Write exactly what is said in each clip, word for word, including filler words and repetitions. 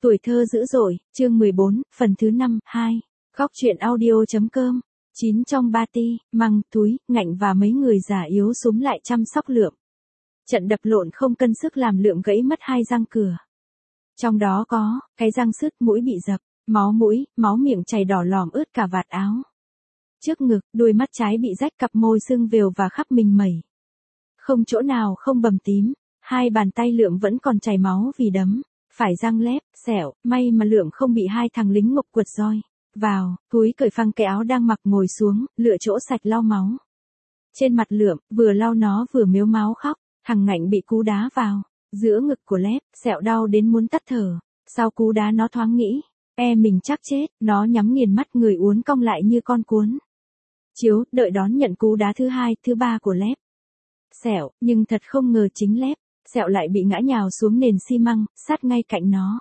Tuổi thơ dữ dội, chương mười bốn, phần thứ năm, hai. Góc truyện audio.com. Chín trong ba ti, Măng, Túi, Ngạnh và mấy người già yếu súm lại chăm sóc Lượm. Trận đập lộn không cân sức làm Lượm gãy mất hai răng cửa. Trong đó có, cái răng sứt, mũi bị dập, máu mũi, máu miệng chảy đỏ lòm ướt cả vạt áo. Trước ngực, đuôi mắt trái bị rách, cặp môi sưng vèo và khắp mình mẩy. Không chỗ nào không bầm tím, hai bàn tay Lượm vẫn còn chảy máu vì đấm. Phải răng lép, sẹo, may mà Lượm không bị hai thằng lính ngục quật roi vào, Túi cởi phăng cái áo đang mặc ngồi xuống, lựa chỗ sạch lau máu. Trên mặt Lượm, vừa lau nó vừa mếu máo khóc, thằng Ngạnh bị cú đá vào, giữa ngực của lép, sẹo đau đến muốn tắt thở. Sau cú đá nó thoáng nghĩ, e mình chắc chết, nó nhắm nghiền mắt, người uốn cong lại như con cuốn chiếu, đợi đón nhận cú đá thứ hai, thứ ba của lép. Sẹo, nhưng thật không ngờ chính lép. Sẹo lại bị ngã nhào xuống nền xi măng, sát ngay cạnh nó.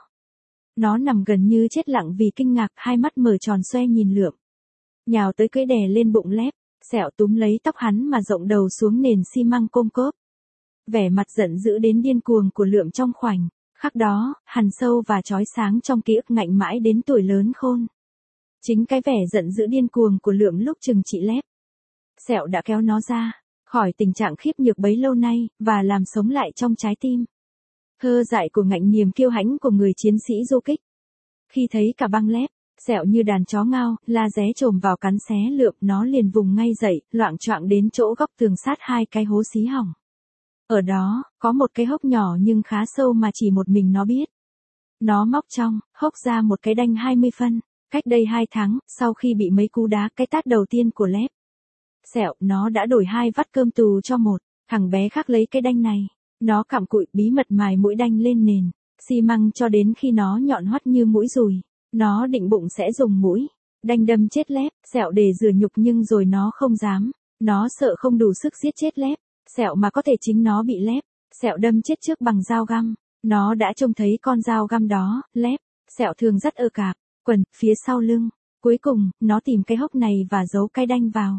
Nó nằm gần như chết lặng vì kinh ngạc, hai mắt mở tròn xoe nhìn Lượm. Nhào tới cưỡi đè lên bụng lép, Sẹo túm lấy tóc hắn mà rộng đầu xuống nền xi măng côm cốp. Vẻ mặt giận dữ đến điên cuồng của Lượm trong khoảnh khắc đó, hằn sâu và chói sáng trong ký ức Ngạnh mãi đến tuổi lớn khôn. Chính cái vẻ giận dữ điên cuồng của Lượm lúc chừng trị lép. Sẹo đã kéo nó ra khỏi tình trạng khiếp nhược bấy lâu nay, và làm sống lại trong trái tim thơ dại của Ngạnh, niềm kiêu hãnh của người chiến sĩ du kích. Khi thấy cả băng lép, Sẹo như đàn chó ngao, la ré chồm vào cắn xé Lượm, nó liền vùng ngay dậy, loạng choạng đến chỗ góc tường sát hai cái hố xí hỏng. Ở đó, có một cái hốc nhỏ nhưng khá sâu mà chỉ một mình nó biết. Nó móc trong hốc ra một cái đanh hai mươi phân, cách đây hai tháng, sau khi bị mấy cú đá, cái tát đầu tiên của lép. Sẹo, nó đã đổi hai vắt cơm tù cho một thằng bé khác lấy cái đanh này. Nó cặm cụi bí mật mài mũi đanh lên nền xi măng cho đến khi nó nhọn hoắt như mũi dùi. Nó định bụng sẽ dùng mũi đanh đâm chết lép, Sẹo để rửa nhục, nhưng rồi nó không dám. Nó sợ không đủ sức giết chết lép, Sẹo mà có thể chính nó bị lép. Sẹo đâm chết trước bằng dao găm. Nó đã trông thấy con dao găm đó, lép. Sẹo thường dắt ở cạp quần phía sau lưng. Cuối cùng, nó tìm cái hốc này và giấu cái đanh vào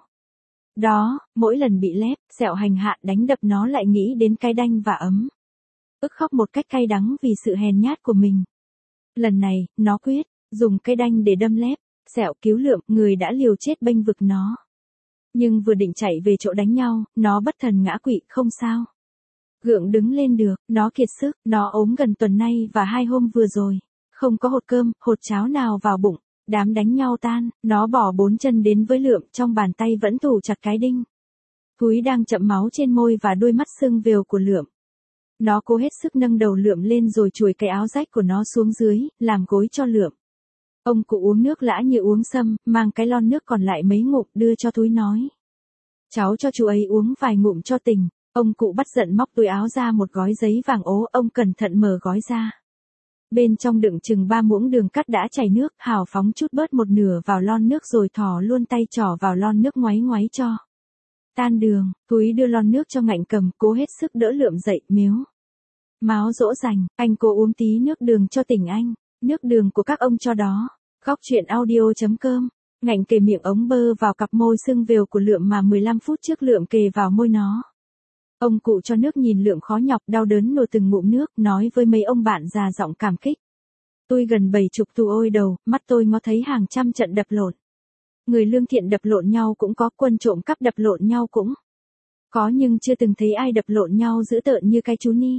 đó. Mỗi lần bị lép, Sẹo hành hạ đánh đập, nó lại nghĩ đến cái đanh và ấm ức, khóc một cách cay đắng vì sự hèn nhát của mình. Lần này, nó quyết dùng cái đanh để đâm lép. Sẹo cứu Lượm, người đã liều chết bênh vực nó. Nhưng vừa định chạy về chỗ đánh nhau, nó bất thần ngã quỵ, không sao gượng đứng lên được. Nó kiệt sức, nó ốm gần tuần nay và hai hôm vừa rồi không có hột cơm, hột cháo nào vào bụng. Đám đánh nhau tan, nó bỏ bốn chân đến với Lượm, trong bàn tay vẫn thủ chặt cái đinh. Túi đang chậm máu trên môi và đôi mắt sưng vèo của Lượm. Nó cố hết sức nâng đầu Lượm lên rồi chùi cái áo rách của nó xuống dưới, làm gối cho Lượm. Ông cụ uống nước lã như uống sâm, mang cái lon nước còn lại mấy ngụm đưa cho Túi nói: cháu cho chú ấy uống vài ngụm cho tỉnh. Ông cụ bắt giận móc túi áo ra một gói giấy vàng ố, ông cẩn thận mở gói ra. Bên trong đựng chừng ba muỗng đường cắt đã chảy nước, hào phóng chút bớt một nửa vào lon nước rồi thò luôn tay trỏ vào lon nước ngoáy ngoáy cho tan đường. Túi đưa lon nước cho Ngạnh cầm, cố hết sức đỡ Lượm dậy, miếu máu dỗ dành: anh cố uống tí nước đường cho tỉnh anh, nước đường của các ông cho đó. Góc truyện audio.com. Ngạnh kề miệng ống bơ vào cặp môi sưng vèo của Lượm mà mười lăm phút trước Lượm kề vào môi nó. Ông cụ cho nước, nhìn Lượm khó nhọc, đau đớn nổ từng ngụm nước, nói với mấy ông bạn già giọng cảm kích: tôi gần bảy chục tù ôi đầu, mắt tôi ngó thấy hàng trăm trận đập lộn. Người lương thiện đập lộn nhau cũng có, quân trộm cắp đập lộn nhau cũng có, nhưng chưa từng thấy ai đập lộn nhau dữ tợn như cái chú Ni.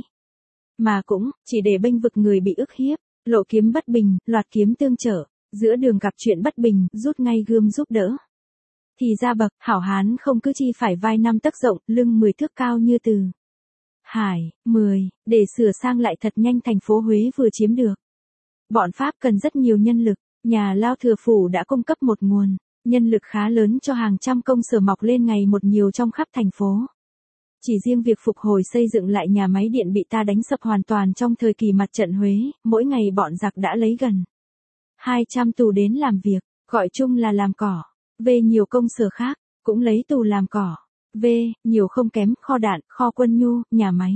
Mà cũng chỉ để bênh vực người bị ức hiếp. Lộ kiếm bất bình, loạt kiếm tương trở, giữa đường gặp chuyện bất bình, rút ngay gươm giúp đỡ. Thì ra bậc hảo hán không cứ chi phải vai năm tấc rộng, lưng mười thước cao như từ Hải, mười, để sửa sang lại thật nhanh thành phố Huế vừa chiếm được. Bọn Pháp cần rất nhiều nhân lực, nhà Lao Thừa Phủ đã cung cấp một nguồn nhân lực khá lớn cho hàng trăm công sở mọc lên ngày một nhiều trong khắp thành phố. Chỉ riêng việc phục hồi xây dựng lại nhà máy điện bị ta đánh sập hoàn toàn trong thời kỳ mặt trận Huế, mỗi ngày bọn giặc đã lấy gần hai trăm tù đến làm việc, gọi chung là làm cỏ. Về nhiều công sở khác, cũng lấy tù làm cỏ. V, nhiều không kém, kho đạn, kho quân nhu, nhà máy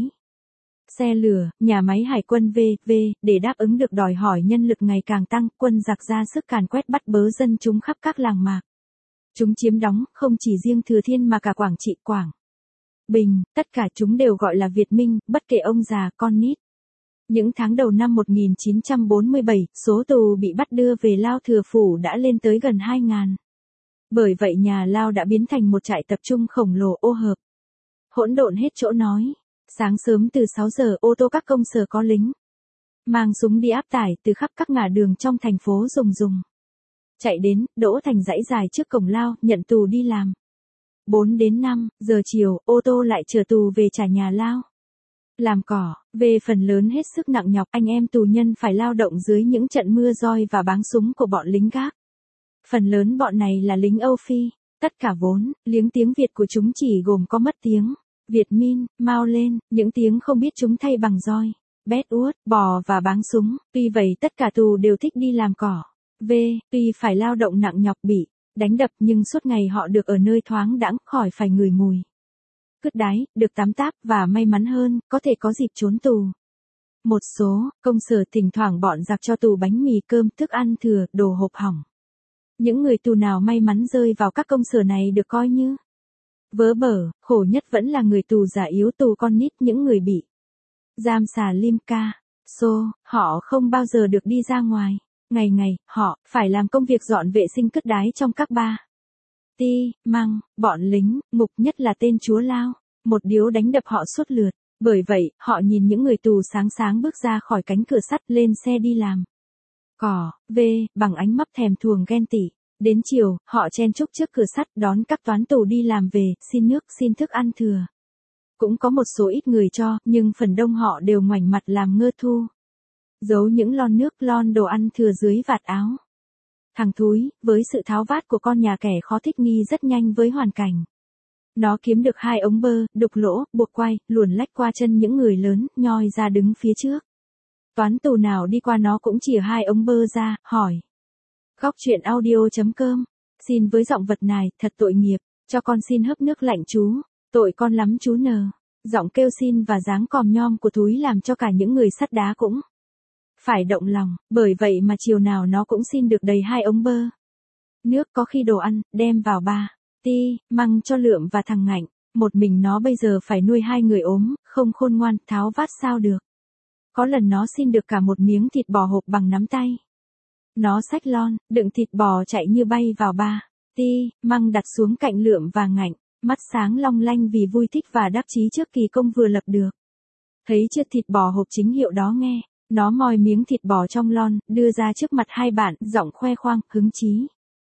xe lửa, nhà máy hải quân V, V, để đáp ứng được đòi hỏi nhân lực ngày càng tăng, quân giặc ra sức càn quét bắt bớ dân chúng khắp các làng mạc. Chúng chiếm đóng, không chỉ riêng Thừa Thiên mà cả Quảng Trị, Quảng Bình, tất cả chúng đều gọi là Việt Minh, bất kể ông già, con nít. Những tháng đầu năm một nghìn chín trăm bốn mươi bảy, số tù bị bắt đưa về Lao Thừa Phủ đã lên tới gần hai nghìn. Bởi vậy nhà Lao đã biến thành một trại tập trung khổng lồ ô hợp. Hỗn độn hết chỗ nói. Sáng sớm từ sáu giờ ô tô các công sở có lính. Mang súng đi áp tải từ khắp các ngả đường trong thành phố rùng rùng. Chạy đến, đỗ thành dãy dài trước cổng Lao, nhận tù đi làm. bốn đến năm giờ chiều, ô tô lại chở tù về trả nhà Lao. Làm cỏ, về phần lớn hết sức nặng nhọc, anh em tù nhân phải lao động dưới những trận mưa roi và báng súng của bọn lính gác. Phần lớn bọn này là lính Âu Phi, tất cả vốn, liếng tiếng Việt của chúng chỉ gồm có mất tiếng, Việt Minh, Mao lên, những tiếng không biết chúng thay bằng roi, bét uốt, bò và báng súng, tuy vậy tất cả tù đều thích đi làm cỏ. V, tuy phải lao động nặng nhọc bị đánh đập nhưng suốt ngày họ được ở nơi thoáng đãng, khỏi phải ngửi mùi cứt đái, được tắm táp và may mắn hơn, có thể có dịp trốn tù. Một số công sở thỉnh thoảng bọn giặc cho tù bánh mì cơm, thức ăn thừa, đồ hộp hỏng. Những người tù nào may mắn rơi vào các công sở này được coi như vớ bở, khổ nhất vẫn là người tù già yếu, tù con nít, những người bị giam xà lim ca, xô, họ không bao giờ được đi ra ngoài. Ngày ngày, họ phải làm công việc dọn vệ sinh cứt đái trong các ba ti, măng, bọn lính, ngục nhất là tên chúa Lao, một điếu đánh đập họ suốt lượt. Bởi vậy, họ nhìn những người tù sáng sáng bước ra khỏi cánh cửa sắt lên xe đi làm cỏ, v, bằng ánh mắt thèm thuồng ghen tị. Đến chiều, họ chen chúc trước cửa sắt đón các toán tù đi làm về, xin nước, xin thức ăn thừa. Cũng có một số ít người cho, nhưng phần đông họ đều ngoảnh mặt làm ngơ thu. Giấu những lon nước, lon đồ ăn thừa dưới vạt áo. Thằng thúi, với sự tháo vát của con nhà kẻ khó thích nghi rất nhanh với hoàn cảnh. Nó kiếm được hai ống bơ, đục lỗ, buộc quay, luồn lách qua chân những người lớn, nhoi ra đứng phía trước. Toán tù nào đi qua nó cũng chìa hai ống bơ ra, hỏi. Góc chuyện audio chấm com. Xin với giọng vật này, thật tội nghiệp, cho con xin hớp nước lạnh chú. Tội con lắm chú nờ. Giọng kêu xin và dáng còm nhom của thúi làm cho cả những người sắt đá cũng phải động lòng, bởi vậy mà chiều nào nó cũng xin được đầy hai ống bơ. Nước, có khi đồ ăn, đem vào ba ti, măng cho Lượm và thằng Ngạnh. Một mình nó bây giờ phải nuôi hai người ốm, không khôn ngoan, tháo vát sao được. Có lần nó xin được cả một miếng thịt bò hộp bằng nắm tay. Nó xách lon, đựng thịt bò chạy như bay vào ba ti, măng đặt xuống cạnh Lượm và Ngạnh, mắt sáng long lanh vì vui thích và đắc chí trước kỳ công vừa lập được. Thấy chiếc thịt bò hộp chính hiệu đó nghe, nó moi miếng thịt bò trong lon, đưa ra trước mặt hai bạn, giọng khoe khoang, hứng chí.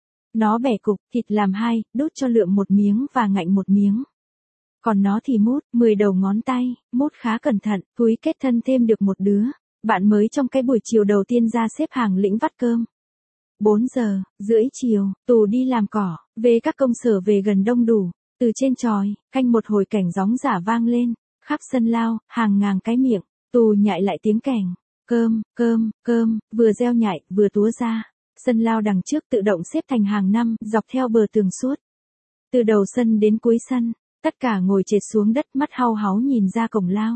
Nó bẻ cục, thịt làm hai, đút cho Lượm một miếng và Ngạnh một miếng. Còn nó thì mút, mười đầu ngón tay, mút khá cẩn thận, thúi kết thân thêm được một đứa. Bạn mới trong cái buổi chiều đầu tiên ra xếp hàng lĩnh vắt cơm. bốn giờ, rưỡi chiều, tù đi làm cỏ, về các công sở về gần đông đủ. Từ trên chòi, canh một hồi cảnh gióng giả vang lên, khắp sân Lao, hàng ngàn cái miệng, tù nhại lại tiếng kèn. Cơm, cơm, cơm, vừa reo nhại, vừa túa ra. Sân Lao đằng trước tự động xếp thành hàng năm, dọc theo bờ tường suốt. Từ đầu sân đến cuối sân, tất cả ngồi trệt xuống đất, mắt hau háu nhìn ra cổng Lao.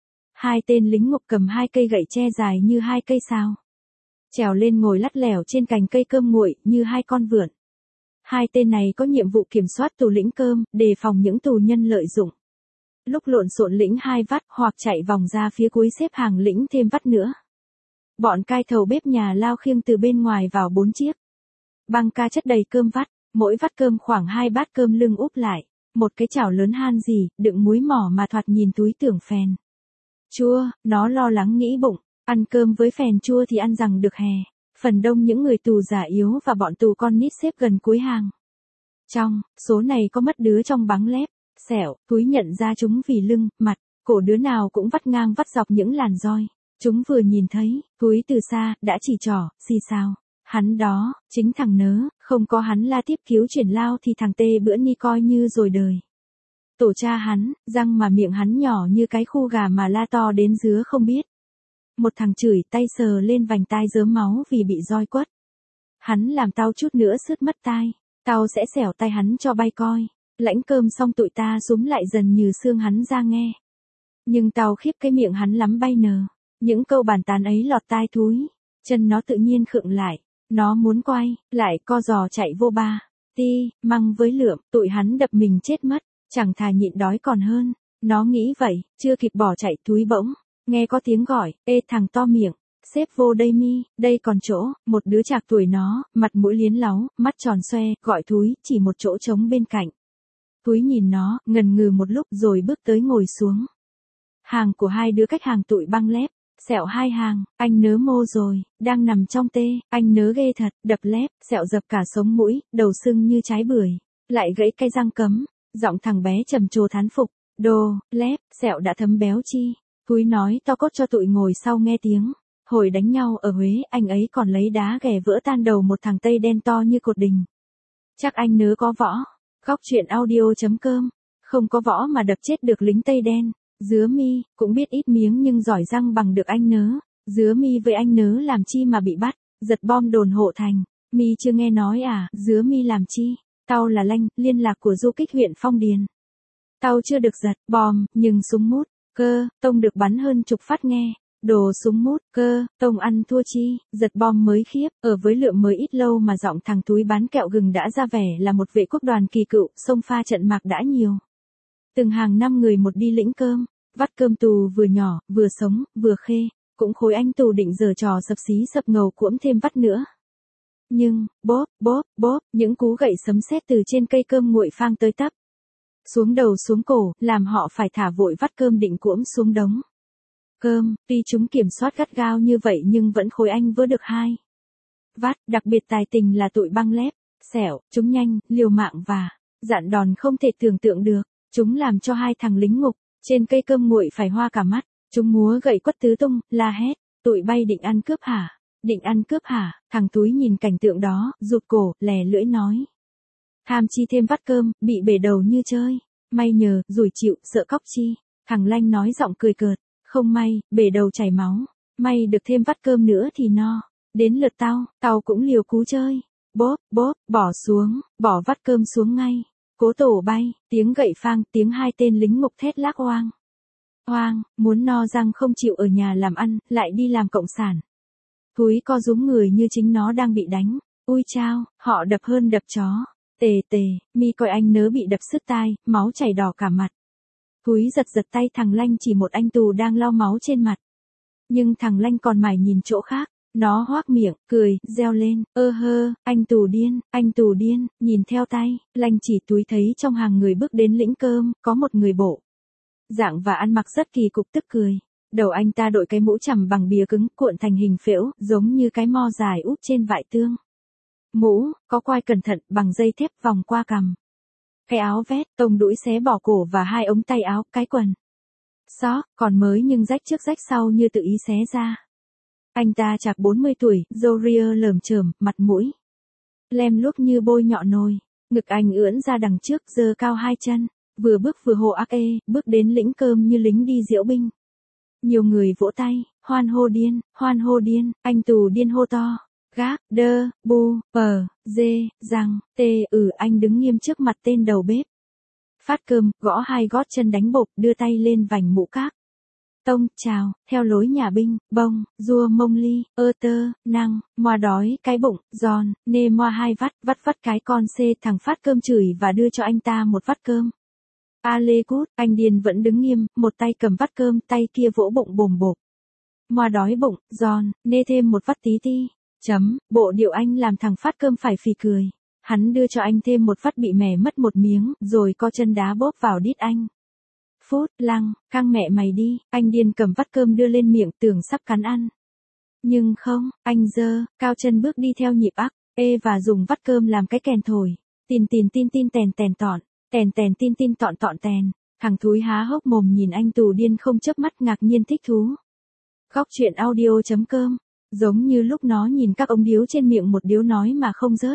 Hai tên lính ngục cầm hai cây gậy tre dài như hai cây sào. Trèo lên ngồi lắt lẻo trên cành cây cơm nguội như hai con vượn. Hai tên này có nhiệm vụ kiểm soát tù lĩnh cơm, đề phòng những tù nhân lợi dụng. Lúc lộn xộn lĩnh hai vắt hoặc chạy vòng ra phía cuối xếp hàng lĩnh thêm vắt nữa. Bọn cai thầu bếp nhà Lao khiêng từ bên ngoài vào bốn chiếc băng ca chất đầy cơm vắt, mỗi vắt cơm khoảng hai bát cơm lưng úp lại, một cái chảo lớn han gì, đựng muối mỏ mà thoạt nhìn túi tưởng phèn chua, nó lo lắng nghĩ bụng, ăn cơm với phèn chua thì ăn rằng được hè. Phần đông những người tù già yếu và bọn tù con nít xếp gần cuối hàng. Trong số này có mất đứa trong bắng lép, sẹo, túi nhận ra chúng vì lưng, mặt, cổ đứa nào cũng vắt ngang vắt dọc những làn roi. Chúng vừa nhìn thấy, túi từ xa, đã chỉ trỏ, xì sao. Hắn đó, chính thằng nớ, không có hắn la tiếp cứu chuyển Lao thì thằng tê bữa ni coi như rồi đời. Tổ cha hắn, răng mà miệng hắn nhỏ như cái khu gà mà la to đến dứa không biết. Một thằng chửi tay sờ lên vành tai rớm máu vì bị roi quất. Hắn làm tao chút nữa sứt mất tai, tao sẽ xẻo tay hắn cho bay coi. Lãnh cơm xong tụi ta súm lại dần như xương hắn ra nghe. Nhưng tao khiếp cái miệng hắn lắm bay nờ. Những câu bàn tán ấy lọt tai thúi, chân nó tự nhiên khựng lại, nó muốn quay, lại co giò chạy vô ba ti, măng với Lượm, tụi hắn đập mình chết mất, chẳng thà nhịn đói còn hơn. Nó nghĩ vậy, chưa kịp bỏ chạy thúi bỗng nghe có tiếng gọi, ê thằng to miệng, xếp vô đây mi, đây còn chỗ, một đứa chạc tuổi nó, mặt mũi liến láu, mắt tròn xoe, gọi Thúi, chỉ một chỗ trống bên cạnh. Thúi nhìn nó, ngần ngừ một lúc rồi bước tới ngồi xuống. Hàng của hai đứa cách hàng tụi băng lép, sẹo hai hàng, anh nớ mô rồi, đang nằm trong tê, anh nớ ghê thật, đập lép, sẹo dập cả sống mũi, đầu sưng như trái bưởi, lại gãy cái răng cấm, giọng thằng bé trầm trồ thán phục, đồ, lép, sẹo đã thấm béo chi. Thúi nói to cốt cho tụi ngồi sau nghe tiếng. Hồi đánh nhau ở Huế, anh ấy còn lấy đá ghè vỡ tan đầu một thằng Tây đen to như cột đình. Chắc anh nớ có võ. Góc truyện audio chấm com. Không có võ mà đập chết được lính Tây đen. Dứa mi, cũng biết ít miếng nhưng giỏi răng bằng được anh nớ. Dứa mi với anh nớ làm chi mà bị bắt, giật bom đồn Hộ Thành. Mi chưa nghe nói à, dứa mi làm chi? Tao là Lanh, liên lạc của du kích huyện Phong Điền. Tao chưa được giật bom, nhưng súng mút, cơ, tông được bắn hơn chục phát nghe. Đồ súng mút, cơ, tông ăn thua chi, giật bom mới khiếp, ở với lượng mới ít lâu mà giọng thằng Túi bán kẹo gừng đã ra vẻ là một vệ quốc đoàn kỳ cựu, xông pha trận mạc đã nhiều. Từng hàng năm người một đi lĩnh cơm, vắt cơm tù vừa nhỏ, vừa sống, vừa khê, cũng khối anh tù định giở trò sập xí sập ngầu cuỗm thêm vắt nữa. Nhưng, bóp, bóp, bóp, những cú gậy sấm sét từ trên cây cơm nguội phang tới tấp. Xuống đầu xuống cổ, làm họ phải thả vội vắt cơm định cuỗm xuống đống. Cơm, tuy chúng kiểm soát gắt gao như vậy nhưng vẫn khối anh vỡ được hai. Vắt, đặc biệt tài tình là tụi băng lép, sẹo, chúng nhanh, liều mạng và dạn đòn không thể tưởng tượng được. Chúng làm cho hai thằng lính ngục, trên cây cơm nguội phải hoa cả mắt. Chúng múa gậy quất tứ tung, la hét, tụi bay định ăn cướp hả? Định ăn cướp hả? Thằng Túi nhìn cảnh tượng đó, rụt cổ, lè lưỡi nói. Tham chi thêm vắt cơm, bị bể đầu như chơi. May nhờ, rủi chịu, sợ cóc chi. Thằng Lanh nói giọng cười cợt. Không may, bể đầu chảy máu. May được thêm vắt cơm nữa thì no. Đến lượt tao, tao cũng liều cú chơi. Bóp, bóp, bỏ xuống, bỏ vắt cơm xuống ngay. Cố tổ bay, tiếng gậy phang, tiếng hai tên lính ngục thét lác oang. Oang, muốn no răng không chịu ở nhà làm ăn, lại đi làm cộng sản. Thúi co rúm người như chính nó đang bị đánh. Ui chao, họ đập hơn đập chó. Tề tề, mi coi anh nớ bị đập sứt tai, máu chảy đỏ cả mặt. Thúi giật giật tay thằng Lanh chỉ một anh tù đang lau máu trên mặt. Nhưng thằng Lanh còn mải nhìn chỗ khác. Nó hoác miệng, cười, reo lên, ơ hơ, anh tù điên, anh tù điên, nhìn theo tay, Lanh chỉ Túi thấy trong hàng người bước đến lĩnh cơm, có một người bộ. Dạng và ăn mặc rất kỳ cục tức cười. Đầu anh ta đội cái mũ chằm bằng bìa cứng, cuộn thành hình phễu, giống như cái mo dài úp trên vại tương. Mũ, có quai cẩn thận, bằng dây thép vòng qua cằm. Cái áo vét, tông đũi xé bỏ cổ và hai ống tay áo, cái quần. Xó, còn mới nhưng rách trước rách sau như tự ý xé ra. Anh ta chạc bốn mươi tuổi, râu ria lởm chởm, mặt mũi lem luốc như bôi nhọ nồi, ngực anh ưỡn ra đằng trước, giơ cao hai chân, vừa bước vừa hô ác ê, bước đến lĩnh cơm như lính đi diễu binh. Nhiều người vỗ tay, hoan hô điên, hoan hô điên, anh tù điên hô to, gác, đơ, bu, pờ, dê, răng, tê, ừ, anh đứng nghiêm trước mặt tên đầu bếp. Phát cơm, gõ hai gót chân đánh bộp, đưa tay lên vành mũ các. Tông, chào, theo lối nhà binh, bông, rua mông ly, ơ tơ, năng, moa đói, cái bụng, giòn, nê moa hai vắt, vắt vắt cái con xê, thằng phát cơm chửi và đưa cho anh ta một vắt cơm. A lê cút, anh điên vẫn đứng nghiêm, một tay cầm vắt cơm, tay kia vỗ bụng bồm bộp. Moa đói bụng, giòn, nê thêm một vắt tí ti. Chấm, bộ điệu anh làm thằng phát cơm phải phì cười. Hắn đưa cho anh thêm một vắt bị mẻ mất một miếng, rồi co chân đá bóp vào đít anh. Phút, Lăng, căng mẹ mày đi, anh điên cầm vắt cơm đưa lên miệng tưởng sắp cắn ăn. Nhưng không, anh giơ, cao chân bước đi theo nhịp ắc, ê và dùng vắt cơm làm cái kèn thổi. Tin tin tin tin tèn tèn tọn, tèn tèn tin tin tọn tọn tèn. Thằng Thúi há hốc mồm nhìn anh tù điên không chớp mắt ngạc nhiên thích thú. Góc truyện audio chấm com, giống như lúc nó nhìn các ông điếu trên miệng một điếu nói mà không rớt.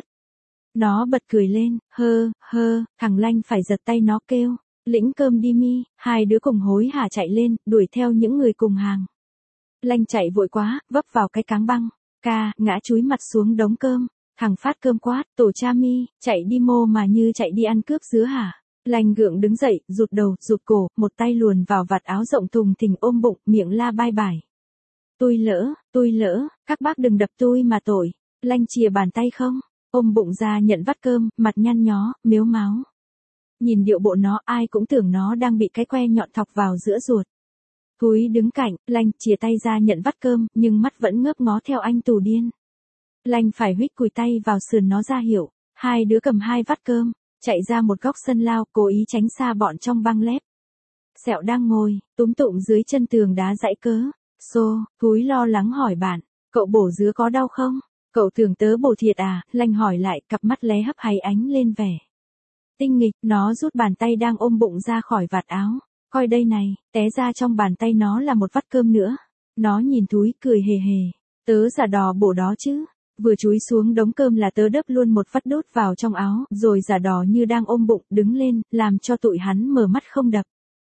Nó bật cười lên, hơ, hơ, thằng Lanh phải giật tay nó kêu. Lĩnh cơm đi mi, hai đứa cùng hối hả chạy lên, đuổi theo những người cùng hàng. Lanh chạy vội quá, vấp vào cái cáng băng, ca, ngã chúi mặt xuống đống cơm. Thằng phát cơm quát, tổ cha mi, chạy đi mô mà như chạy đi ăn cướp dứa hả? Lanh gượng đứng dậy, rụt đầu, rụt cổ, một tay luồn vào vạt áo rộng thùng thình ôm bụng, miệng la bai bài. Tôi lỡ, tôi lỡ, các bác đừng đập tôi mà tội. Lanh chìa bàn tay không, ôm bụng ra nhận vắt cơm, mặt nhăn nhó, mếu máo. Nhìn điệu bộ nó ai cũng tưởng nó đang bị cái que nhọn thọc vào giữa ruột. Thúi đứng cạnh, Lanh chìa tay ra nhận vắt cơm, nhưng mắt vẫn ngớp ngó theo anh Tù Điên. Lanh phải huých cùi tay vào sườn nó ra hiệu, hai đứa cầm hai vắt cơm, chạy ra một góc sân lao, cố ý tránh xa bọn trong băng lép. Sẹo đang ngồi, túm tụm dưới chân tường đá dãy cớ. Xô, Thúi lo lắng hỏi bạn, cậu bổ dứa có đau không? Cậu tưởng tớ bổ thiệt à? Lanh hỏi lại, cặp mắt lé hấp háy ánh lên vẻ tinh nghịch. Nó rút bàn tay đang ôm bụng ra khỏi vạt áo. Coi đây này, té ra trong bàn tay nó là một vắt cơm nữa. Nó nhìn Thúi cười hề hề. Tớ giả đò bổ đó chứ. Vừa chúi xuống đống cơm là tớ đớp luôn một vắt đốt vào trong áo, rồi giả đò như đang ôm bụng, đứng lên, làm cho tụi hắn mở mắt không đập.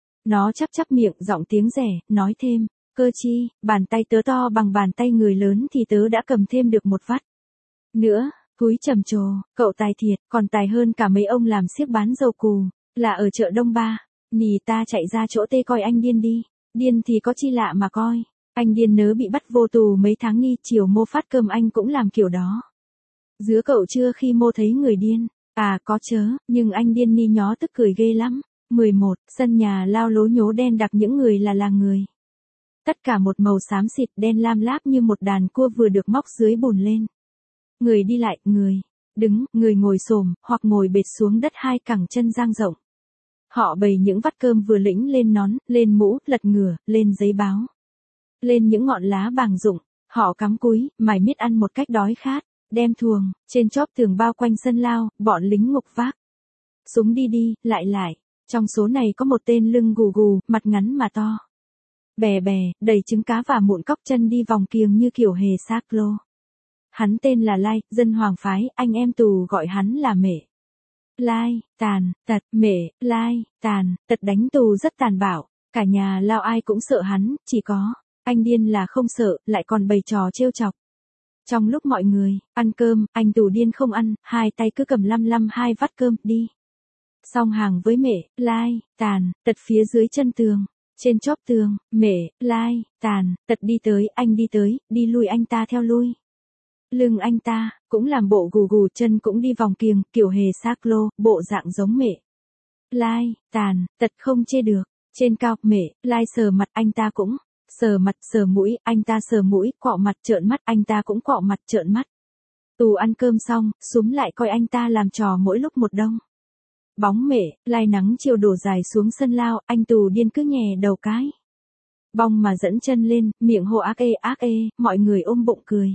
Nó chắp chắp miệng, giọng tiếng rẻ, nói thêm, cơ chi, bàn tay tớ to bằng bàn tay người lớn thì tớ đã cầm thêm được một vắt nữa. Thúi trầm trồ, cậu tài thiệt, còn tài hơn cả mấy ông làm xiếc bán dầu cù, là ở chợ Đông Ba. Nì ta chạy ra chỗ tê coi anh điên đi. Điên thì có chi lạ mà coi. Anh điên nớ bị bắt vô tù mấy tháng ni, chiều mô phát cơm anh cũng làm kiểu đó. Dứa cậu chưa khi mô thấy người điên. À có chớ, nhưng anh điên ni nhó tức cười ghê lắm. mười một, sân nhà lao lố nhố đen đặc, những người là là người. Tất cả một màu xám xịt đen lam láp như một đàn cua vừa được móc dưới bùn lên. Người đi lại, người đứng, người ngồi xổm, hoặc ngồi bệt xuống đất, hai cẳng chân dang rộng. Họ bày những vắt cơm vừa lĩnh lên nón, lên mũ, lật ngửa, lên giấy báo. Lên những ngọn lá bàng rụng, họ cắm cúi, mải miết ăn một cách đói khát, đem thuồng, trên chóp tường bao quanh sân lao, bọn lính ngục vác. Súng đi đi, lại lại, trong số này có một tên lưng gù gù, mặt ngắn mà to. Bè bè, đầy trứng cá và mụn cóc, chân đi vòng kiềng như kiểu hề xác lô. Hắn tên là Lai, dân Hoàng phái, anh em tù gọi hắn là Mệ. Lai, tàn, tật, Mệ, Lai, tàn, tật đánh tù rất tàn bạo, cả nhà lao ai cũng sợ hắn, chỉ có anh điên là không sợ, lại còn bày trò trêu chọc. Trong lúc mọi người ăn cơm, anh Tù Điên không ăn, hai tay cứ cầm lăm lăm hai vắt cơm, đi song hàng với Mệ, Lai, tàn, tật phía dưới chân tường. Trên chóp tường, Mệ, Lai, tàn, tật đi tới, anh đi tới, đi lui anh ta theo lui. Lưng anh ta cũng làm bộ gù gù, chân cũng đi vòng kiềng, kiểu hề xác lô, bộ dạng giống Mệ, Lai, tàn, tật không chê được. Trên cao, Mệ, Lai sờ mặt, anh ta cũng sờ mặt, sờ mũi, anh ta sờ mũi, quọ mặt trợn mắt, anh ta cũng quọ mặt trợn mắt. Tù ăn cơm xong, súm lại coi anh ta làm trò mỗi lúc một đông. Bóng Mệ, Lai nắng chiều đổ dài xuống sân lao, anh Tù Điên cứ nhè đầu cái bong mà dẫn chân lên, miệng hô ác ê ác ê, mọi người ôm bụng cười.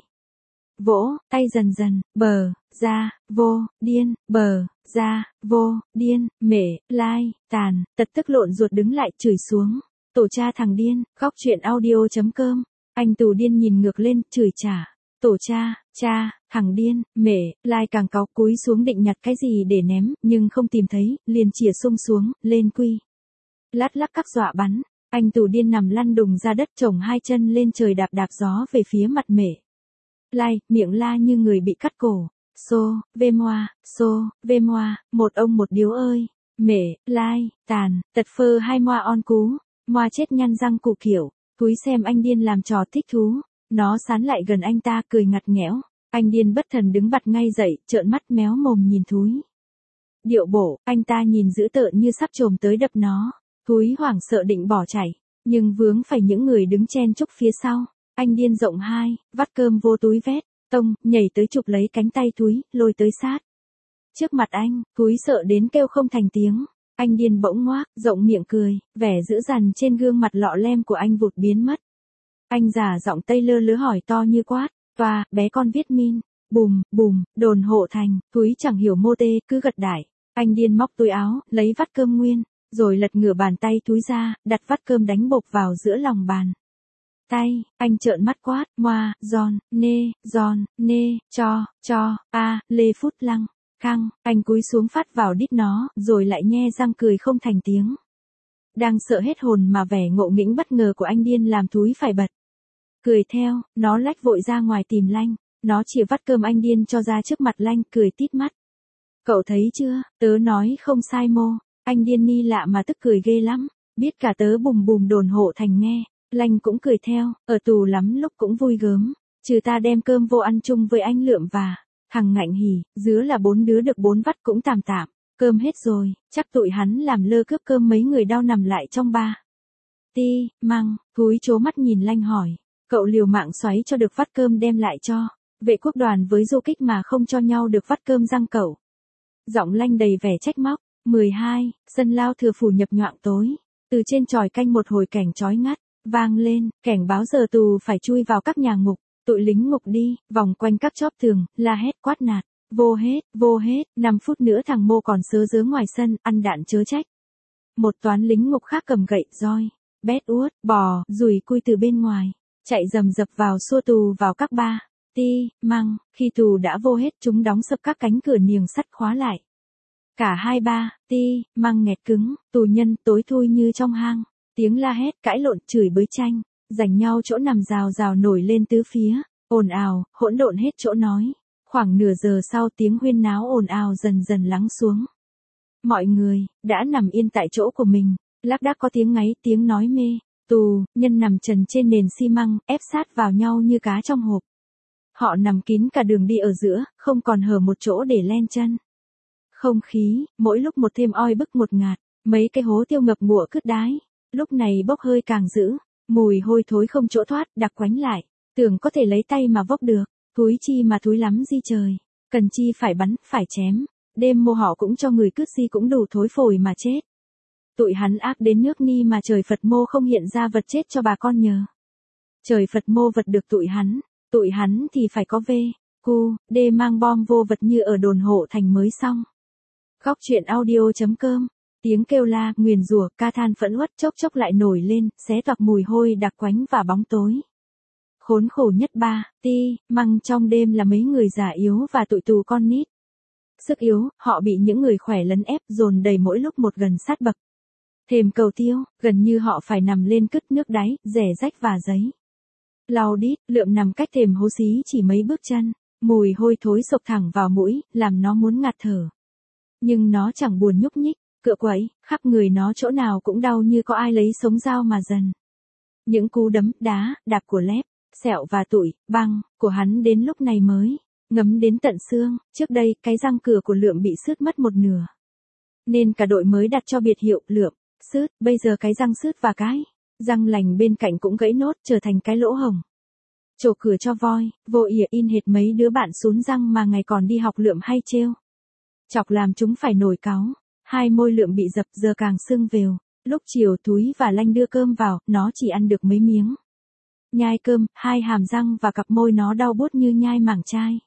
Vỗ, tay dần dần, bờ, ra, vô, điên, bờ, ra, vô, điên, Mệ, Lai, tàn, tật tức lộn ruột đứng lại chửi xuống. Tổ cha thằng điên, góc chuyện audio chấm com. Anh Tù Điên nhìn ngược lên, chửi trả. Tổ cha, cha, thằng điên, Mệ, Lai càng cáu, cúi xuống định nhặt cái gì để ném, nhưng không tìm thấy, liền chìa sung xuống, lên quy. Lát lắc các dọa bắn. Anh Tù Điên nằm lăn đùng ra đất, chồng hai chân lên trời, đạp đạp gió về phía mặt Mệ, Lai, miệng la như người bị cắt cổ. Xô, vê moa, xô, vê moa, một ông một điếu ơi. Mệ, Lai, tàn, tật phơ hai moa on cú. Moa chết nhăn răng cụ kiểu. Thúi xem anh Điên làm trò thích thú. Nó sán lại gần anh ta, cười ngặt nghẽo. Anh Điên bất thần đứng bật ngay dậy, trợn mắt méo mồm nhìn Thúi. Điệu bộ, anh ta nhìn dữ tợn như sắp chồm tới đập nó. Thúi hoảng sợ định bỏ chạy, nhưng vướng phải những người đứng chen chúc phía sau. Anh Điên rộng hai, vắt cơm vô túi vét, tông, nhảy tới chụp lấy cánh tay Thúi, lôi tới sát trước mặt anh. Thúi sợ đến kêu không thành tiếng. Anh Điên bỗng ngoác, rộng miệng cười, vẻ dữ dằn trên gương mặt lọ lem của anh vụt biến mất. Anh giả giọng Tây lơ lứa hỏi to như quát, toa, bé con viết min. Bùm, bùm, đồn hộ thành. Thúi chẳng hiểu mô tê, cứ gật đại. Anh Điên móc túi áo, lấy vắt cơm nguyên, rồi lật ngửa bàn tay Thúi ra, đặt vắt cơm đánh bộp vào giữa lòng bàn tay. Anh trợn mắt quát, moa, giòn, nê, giòn, nê, cho, cho, a, lê phút lăng, khăng. Anh cúi xuống phát vào đít nó, rồi lại nhe răng cười không thành tiếng. Đang sợ hết hồn mà vẻ ngộ nghĩnh bất ngờ của anh Điên làm Thúi phải bật cười theo. Nó lách vội ra ngoài tìm Lanh. Nó chìa vắt cơm anh Điên cho ra trước mặt Lanh, cười tít mắt. Cậu thấy chưa, tớ nói không sai mô. Anh Điên ni lạ mà tức cười ghê lắm. Biết cả tớ bùm bùm đồn hộ thành nghe. Lanh cũng cười theo, ở tù lắm lúc cũng vui gớm. Trừ ta đem cơm vô ăn chung với anh Lượm và thằng Ngạnh Hỉ, dứa là bốn đứa được bốn vắt cũng tạm tạm. Cơm hết rồi, chắc tụi hắn làm lơ cướp cơm mấy người đau nằm lại trong ba. Ti, Măng, Thúi chố mắt nhìn Lanh hỏi. Cậu liều mạng xoáy cho được vắt cơm đem lại cho. Vệ quốc đoàn với du kích mà không cho nhau được vắt cơm răng cậu. Giọng Lanh đầy vẻ trách móc. mười hai, sân lao thừa phủ nhập nhoạng tối. Từ trên chòi canh một hồi cảnh chói ngắt, vang lên, cảnh báo giờ tù phải chui vào các nhà ngục. Tụi lính ngục đi, vòng quanh các chóp tường, la hét quát nạt. Vô hết, vô hết, năm phút nữa thằng Mô còn sớ dớ ngoài sân, ăn đạn chớ trách. Một toán lính ngục khác cầm gậy, roi, bét uốt, bò, rùi cui từ bên ngoài, chạy rầm rập vào xua tù vào các ba, ti, măng, khi tù đã vô hết chúng đóng sập các cánh cửa niềng sắt khóa lại. Cả hai ba, ti, măng nghẹt cứng, tù nhân tối thui như trong hang, tiếng la hét, cãi lộn, chửi bới tranh, giành nhau chỗ nằm rào rào nổi lên tứ phía, ồn ào, hỗn độn hết chỗ nói. Khoảng nửa giờ sau tiếng huyên náo ồn ào dần dần lắng xuống. Mọi người, đã nằm yên tại chỗ của mình, lác đác có tiếng ngáy tiếng nói mê, tù, nhân nằm trần trên nền xi măng, ép sát vào nhau như cá trong hộp. Họ nằm kín cả đường đi ở giữa, không còn hở một chỗ để len chân. Không khí, mỗi lúc một thêm oi bức một ngạt, mấy cái hố tiêu ngập ngụa cứt đái, lúc này bốc hơi càng dữ, mùi hôi thối không chỗ thoát, đặc quánh lại, tưởng có thể lấy tay mà vốc được. Thúi chi mà thúi lắm di trời, cần chi phải bắn, phải chém, đêm mô họ cũng cho người cứt di cũng đủ thối phổi mà chết. Tụi hắn ác đến nước ni mà trời Phật mô không hiện ra vật chết cho bà con nhờ. Trời Phật mô vật được tụi hắn, tụi hắn thì phải có về, cu, đê mang bom vô vật như ở đồn hộ thành mới xong. Góc truyện audio.com, tiếng kêu la, nguyền rủa, ca than phẫn uất chốc chốc lại nổi lên, xé toạc mùi hôi đặc quánh và bóng tối. Khốn khổ nhất ba, ti, măng trong đêm là mấy người già yếu và tụi tù con nít. Sức yếu, họ bị những người khỏe lấn ép dồn đầy mỗi lúc một gần sát bậc. Thềm cầu tiêu, gần như họ phải nằm lên cứt nước đáy, rẻ rách và giấy. Lau đít, lượm nằm cách thềm hố xí chỉ mấy bước chân, mùi hôi thối sộc thẳng vào mũi, làm nó muốn ngạt thở. Nhưng nó chẳng buồn nhúc nhích, cựa quậy, khắp người nó chỗ nào cũng đau như có ai lấy sống dao mà dần. Những cú đấm, đá, đạp của lép, sẹo và tụi, băng, của hắn đến lúc này mới, ngấm đến tận xương, trước đây cái răng cửa của Lượm bị sứt mất một nửa. Nên cả đội mới đặt cho biệt hiệu, Lượm, sứt, bây giờ cái răng sứt và cái răng lành bên cạnh cũng gãy nốt trở thành cái lỗ hồng. Trổ cửa cho voi, vô ỉa in hệt mấy đứa bạn sún răng mà ngày còn đi học Lượm hay trêu. Chọc làm chúng phải nổi cáu, hai môi Lượm bị dập giờ càng sưng vèo, lúc chiều Thúi và Lanh đưa cơm vào, nó chỉ ăn được mấy miếng. Nhai cơm, hai hàm răng và cặp môi nó đau buốt như nhai mảng chai.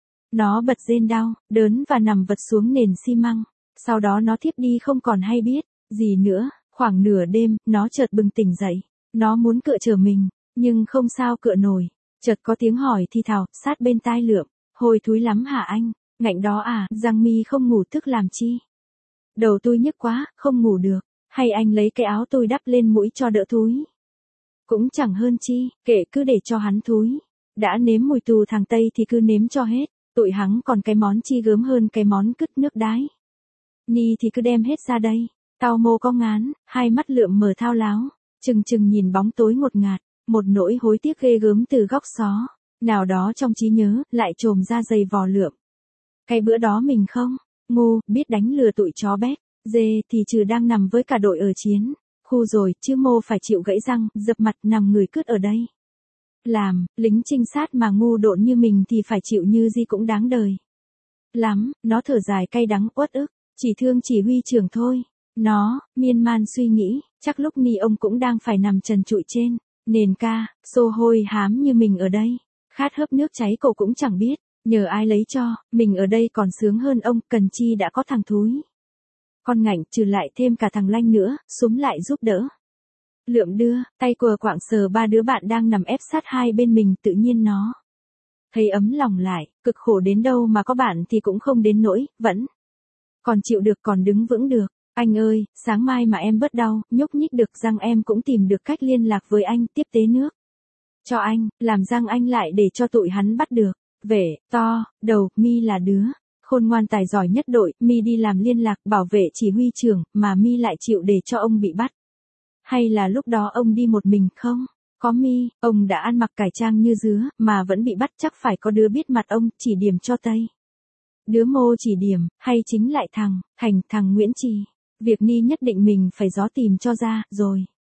Nó bật rên đau, đớn và nằm vật xuống nền xi măng. Sau đó nó thiếp đi không còn hay biết gì nữa. Khoảng nửa đêm, nó chợt bừng tỉnh dậy. Nó muốn cựa trở mình, nhưng không sao cựa nổi. Chợt có tiếng hỏi thì thào, sát bên tai Lượm. Hồi Thúi lắm hả anh? Ngạnh đó à, răng mi không ngủ thức làm chi? Đầu tôi nhức quá, không ngủ được. Hay anh lấy cái áo tôi đắp lên mũi cho đỡ Thúi? Cũng chẳng hơn chi, kệ cứ để cho hắn Thúi. Đã nếm mùi tù thằng Tây thì cứ nếm cho hết, tụi hắn còn cái món chi gớm hơn cái món cứt nước đái. Ni thì cứ đem hết ra đây, tao mô có ngán, hai mắt Lượm mở thao láo, chừng chừng nhìn bóng tối ngột ngạt, một nỗi hối tiếc ghê gớm từ góc xó, nào đó trong trí nhớ, lại trồm ra giày vò Lượm. Cái bữa đó mình không, ngu, biết đánh lừa tụi chó béc, dê thì trừ đang nằm với cả đội ở chiến. Khu rồi, chứ mô phải chịu gãy răng, dập mặt nằm người cứt ở đây. Làm, lính trinh sát mà ngu độn như mình thì phải chịu như gì cũng đáng đời. Lắm, nó thở dài cay đắng uất ức, chỉ thương chỉ huy trưởng thôi. Nó, miên man suy nghĩ, chắc lúc ni ông cũng đang phải nằm trần trụi trên, nền ca, xô hôi hám như mình ở đây. Khát hớp nước cháy cổ cũng chẳng biết, nhờ ai lấy cho, mình ở đây còn sướng hơn ông, cần chi đã có thằng Thúi. Con ngạnh trừ lại thêm cả thằng Lanh nữa, súm lại giúp đỡ. Lượm đưa, tay quờ quạng sờ ba đứa bạn đang nằm ép sát hai bên mình, tự nhiên nó thấy ấm lòng lại, cực khổ đến đâu mà có bạn thì cũng không đến nỗi, vẫn còn chịu được, còn đứng vững được. Anh ơi, sáng mai mà em bớt đau, nhúc nhích được răng em cũng tìm được cách liên lạc với anh, tiếp tế nước cho anh, làm răng anh lại để cho tụi hắn bắt được. Vệ, to, đầu, Mi là đứa khôn ngoan tài giỏi nhất đội, Mi đi làm liên lạc bảo vệ chỉ huy trưởng, mà Mi lại chịu để cho ông bị bắt. Hay là lúc đó ông đi một mình không? Có Mi, ông đã ăn mặc cải trang như dứa, mà vẫn bị bắt, chắc phải có đứa biết mặt ông, chỉ điểm cho Tây. Đứa mô chỉ điểm, hay chính lại thằng, Thành, thằng Nguyễn Trì. Việc Ni nhất định mình phải gió tìm cho ra, rồi.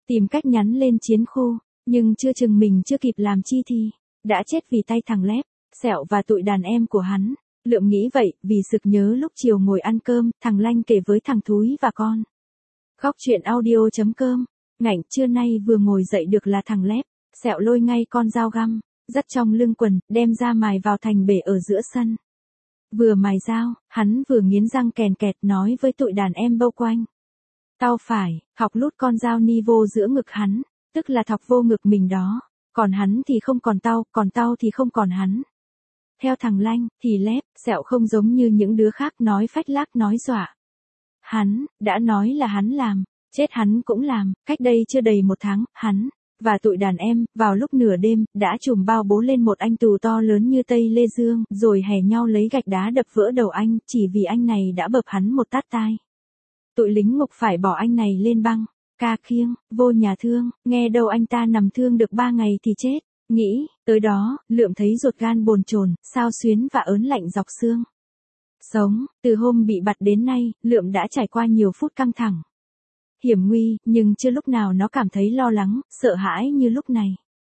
tìm cách nhắn lên chiến khu, nhưng chưa chừng mình chưa kịp làm chi thì đã chết vì tay thằng Lép, Sẹo và tụi đàn em của hắn. Lượm nghĩ vậy, vì sực nhớ lúc chiều ngồi ăn cơm, thằng Lanh kể với thằng Thúi và con. Góc truyện audio.com, ngảnh trưa nay vừa ngồi dậy được là thằng Lép, Sẹo lôi ngay con dao găm, dắt trong lưng quần, đem ra mài vào thành bể ở giữa sân. Vừa mài dao, hắn vừa nghiến răng kèn kẹt nói với tụi đàn em bao quanh. Tao phải, học lút con dao ni vô giữa ngực hắn, tức là thọc vô ngực mình đó, còn hắn thì không còn tao, còn tao thì không còn hắn. Theo thằng Lanh, thì Lép, Sẹo không giống như những đứa khác nói phách lác nói dọa. Hắn, đã nói là hắn làm, chết hắn cũng làm, cách đây chưa đầy một tháng, hắn, và tụi đàn em, vào lúc nửa đêm, đã trùm bao bố lên một anh tù to lớn như Tây Lê Dương, rồi hè nhau lấy gạch đá đập vỡ đầu anh, chỉ vì anh này đã bợp hắn một tát tai. Tụi lính ngục phải bỏ anh này lên băng, ca khiêng, vô nhà thương, nghe đâu anh ta nằm thương được ba ngày thì chết. Nghĩ, tới đó, Lượm thấy ruột gan bồn chồn, xao xuyến và ớn lạnh dọc xương. Sống, từ hôm bị bặt đến nay, Lượm đã trải qua nhiều phút căng thẳng. Hiểm nguy, nhưng chưa lúc nào nó cảm thấy lo lắng, sợ hãi như lúc này.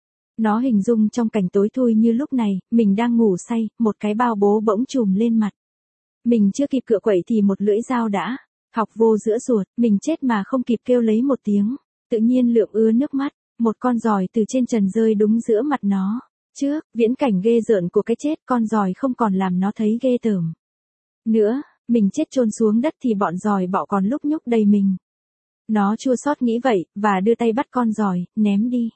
Nó hình dung trong cảnh tối thui như lúc này, mình đang ngủ say, một cái bao bố bỗng trùm lên mặt. Mình chưa kịp cựa quậy thì một lưỡi dao đã thọc vô giữa ruột, mình chết mà không kịp kêu lấy một tiếng. Tự nhiên Lượm ứa nước mắt, một con giòi từ trên trần rơi đúng giữa mặt nó. Trước, viễn cảnh ghê rợn của cái chết, con giòi không còn làm nó thấy ghê tởm nữa, mình chết chôn xuống đất thì bọn giòi bọ còn lúc nhúc đầy mình. Nó chua xót nghĩ vậy, và đưa tay bắt con giòi, ném đi.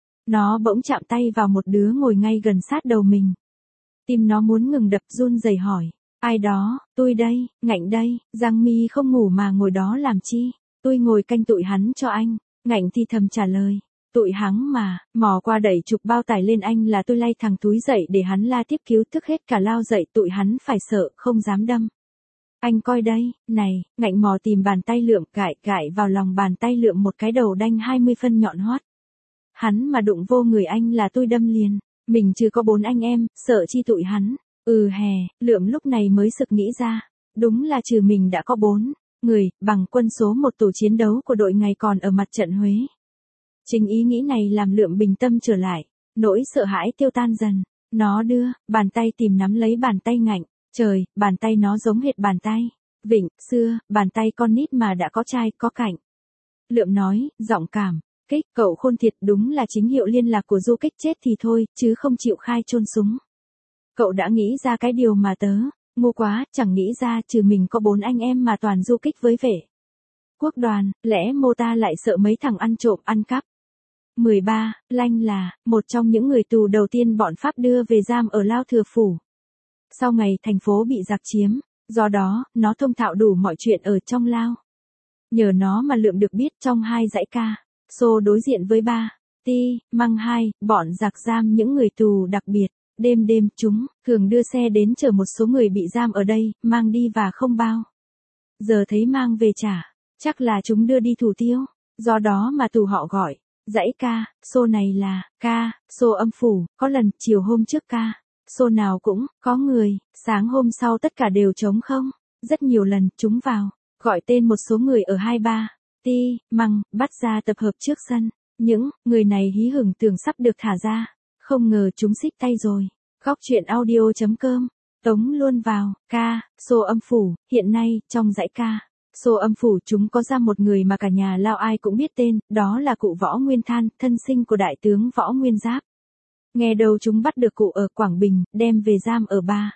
Nó bỗng chạm tay vào một đứa ngồi ngay gần sát đầu mình. Tim nó muốn ngừng đập, run rẩy hỏi. Ai đó? Tôi đây, Ngạnh đây. Giang Mi không ngủ mà ngồi đó làm chi? Tôi ngồi canh tụi hắn cho anh. Ngạnh thì thầm trả lời. Tụi hắn mà, mò qua đẩy chục bao tải lên anh là tôi lay thằng Túi dậy để hắn la tiếp cứu, thức hết cả lao dậy, tụi hắn phải sợ, không dám đâm. Anh coi đây, này, Ngạnh mò tìm bàn tay Lượm, gãi gãi vào lòng bàn tay Lượm một cái đầu đanh hai mươi phân nhọn hoắt. Hắn mà đụng vô người anh là tôi đâm liền, mình chưa có bốn anh em, sợ chi tụi hắn. Ừ hè, Lượm lúc này mới sực nghĩ ra, đúng là trừ mình đã có bốn người, bằng quân số một tổ chiến đấu của đội ngày còn ở mặt trận Huế. Chính ý nghĩ này làm Lượm bình tâm trở lại, nỗi sợ hãi tiêu tan dần. Nó đưa bàn tay tìm nắm lấy bàn tay Ngạnh. Trời, bàn tay nó giống hệt bàn tay Vịnh xưa, bàn tay con nít mà đã có trai có cạnh. Lượm nói, giọng cảm kích, cậu khôn thiệt, đúng là chính hiệu liên lạc của du kích, chết thì thôi, chứ không chịu khai chôn súng. Cậu đã nghĩ ra cái điều mà tớ ngu quá chẳng nghĩ ra, trừ mình có bốn anh em mà toàn du kích với vệ quốc đoàn, lẽ mô ta lại sợ mấy thằng ăn trộm ăn cắp. mười ba, Lanh là một trong những người tù đầu tiên bọn Pháp đưa về giam ở Lao Thừa Phủ. Sau ngày thành phố bị giặc chiếm, do đó, nó thông thạo đủ mọi chuyện ở trong Lao. Nhờ nó mà Lượm được biết trong hai dãy ca, xô đối diện với ba, ti, măng hai, bọn giặc giam những người tù đặc biệt. Đêm đêm chúng thường đưa xe đến chở một số người bị giam ở đây, mang đi và không bao giờ thấy mang về trả. Chắc là chúng đưa đi thủ tiêu, do đó mà tù họ gọi dãy ca, xô này là ca, xô âm phủ. Có lần chiều hôm trước ca, xô nào cũng có người, sáng hôm sau tất cả đều trống không. Rất nhiều lần chúng vào, gọi tên một số người ở hai ba, ti, măng, bắt ra tập hợp trước sân. Những người này hí hửng tưởng sắp được thả ra, không ngờ chúng xích tay rồi. Góc truyện audio.com, tống luôn vào, ca, xô âm phủ. Hiện nay, trong dãy ca, xô âm phủ chúng có ra một người mà cả nhà Lao ai cũng biết tên, đó là cụ Võ Nguyên Than, thân sinh của đại tướng Võ Nguyên Giáp. Nghe đầu chúng bắt được cụ ở Quảng Bình, đem về giam ở ba.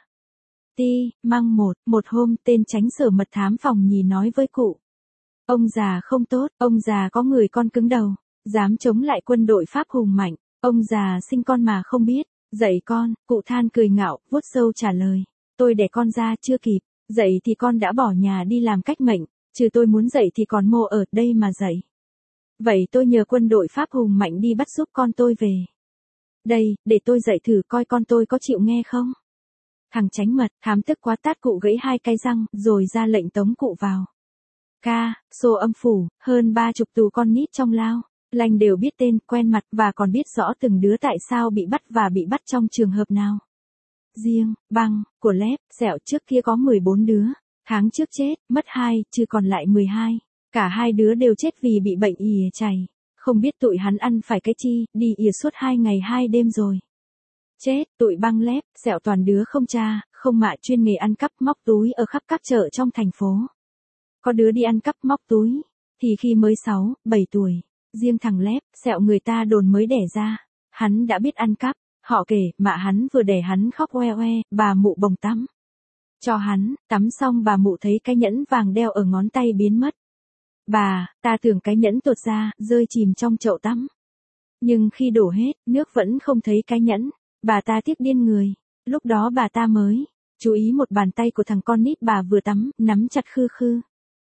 Ti, măng một, một hôm tên tránh sở mật thám phòng nhì nói với cụ. Ông già không tốt, ông già có người con cứng đầu, dám chống lại quân đội Pháp hùng mạnh, ông già sinh con mà không biết, dạy con. Cụ Than cười ngạo, vuốt râu trả lời. Tôi đẻ con ra chưa kịp, dạy thì con đã bỏ nhà đi làm cách mệnh, trừ tôi muốn dạy thì còn mô ở đây mà dạy. Vậy tôi nhờ quân đội Pháp hùng mạnh đi bắt giúp con tôi về. Đây, để tôi dạy thử coi con tôi có chịu nghe không. Thằng tránh mật, thám tức quá tát cụ gãy hai cái răng, rồi ra lệnh tống cụ vào. Ca, xô âm phủ, hơn ba chục tù con nít trong Lao. Lanh đều biết tên, quen mặt và còn biết rõ từng đứa tại sao bị bắt và bị bắt trong trường hợp nào. Riêng, băng, của Lép, Sẹo trước kia có mười bốn đứa. Tháng trước chết, mất hai, chứ còn lại mười hai. Cả hai đứa đều chết vì bị bệnh ỉa chảy. Không biết tụi hắn ăn phải cái chi, đi ỉa suốt hai ngày hai đêm rồi. Chết, tụi băng lép, sẹo toàn đứa không cha, không mạ chuyên nghề ăn cắp móc túi ở khắp các chợ trong thành phố. Có đứa đi ăn cắp móc túi, thì khi mới sáu, bảy tuổi, riêng thằng lép, sẹo người ta đồn mới đẻ ra, hắn đã biết ăn cắp, họ kể, mạ hắn vừa đẻ hắn khóc oe oe, bà mụ bồng tắm. Cho hắn, tắm xong bà mụ thấy cái nhẫn vàng đeo ở ngón tay biến mất. Bà, ta tưởng cái nhẫn tuột ra, rơi chìm trong chậu tắm. Nhưng khi đổ hết, nước vẫn không thấy cái nhẫn, bà ta tiếc điên người. Lúc đó bà ta mới chú ý một bàn tay của thằng con nít bà vừa tắm, nắm chặt khư khư.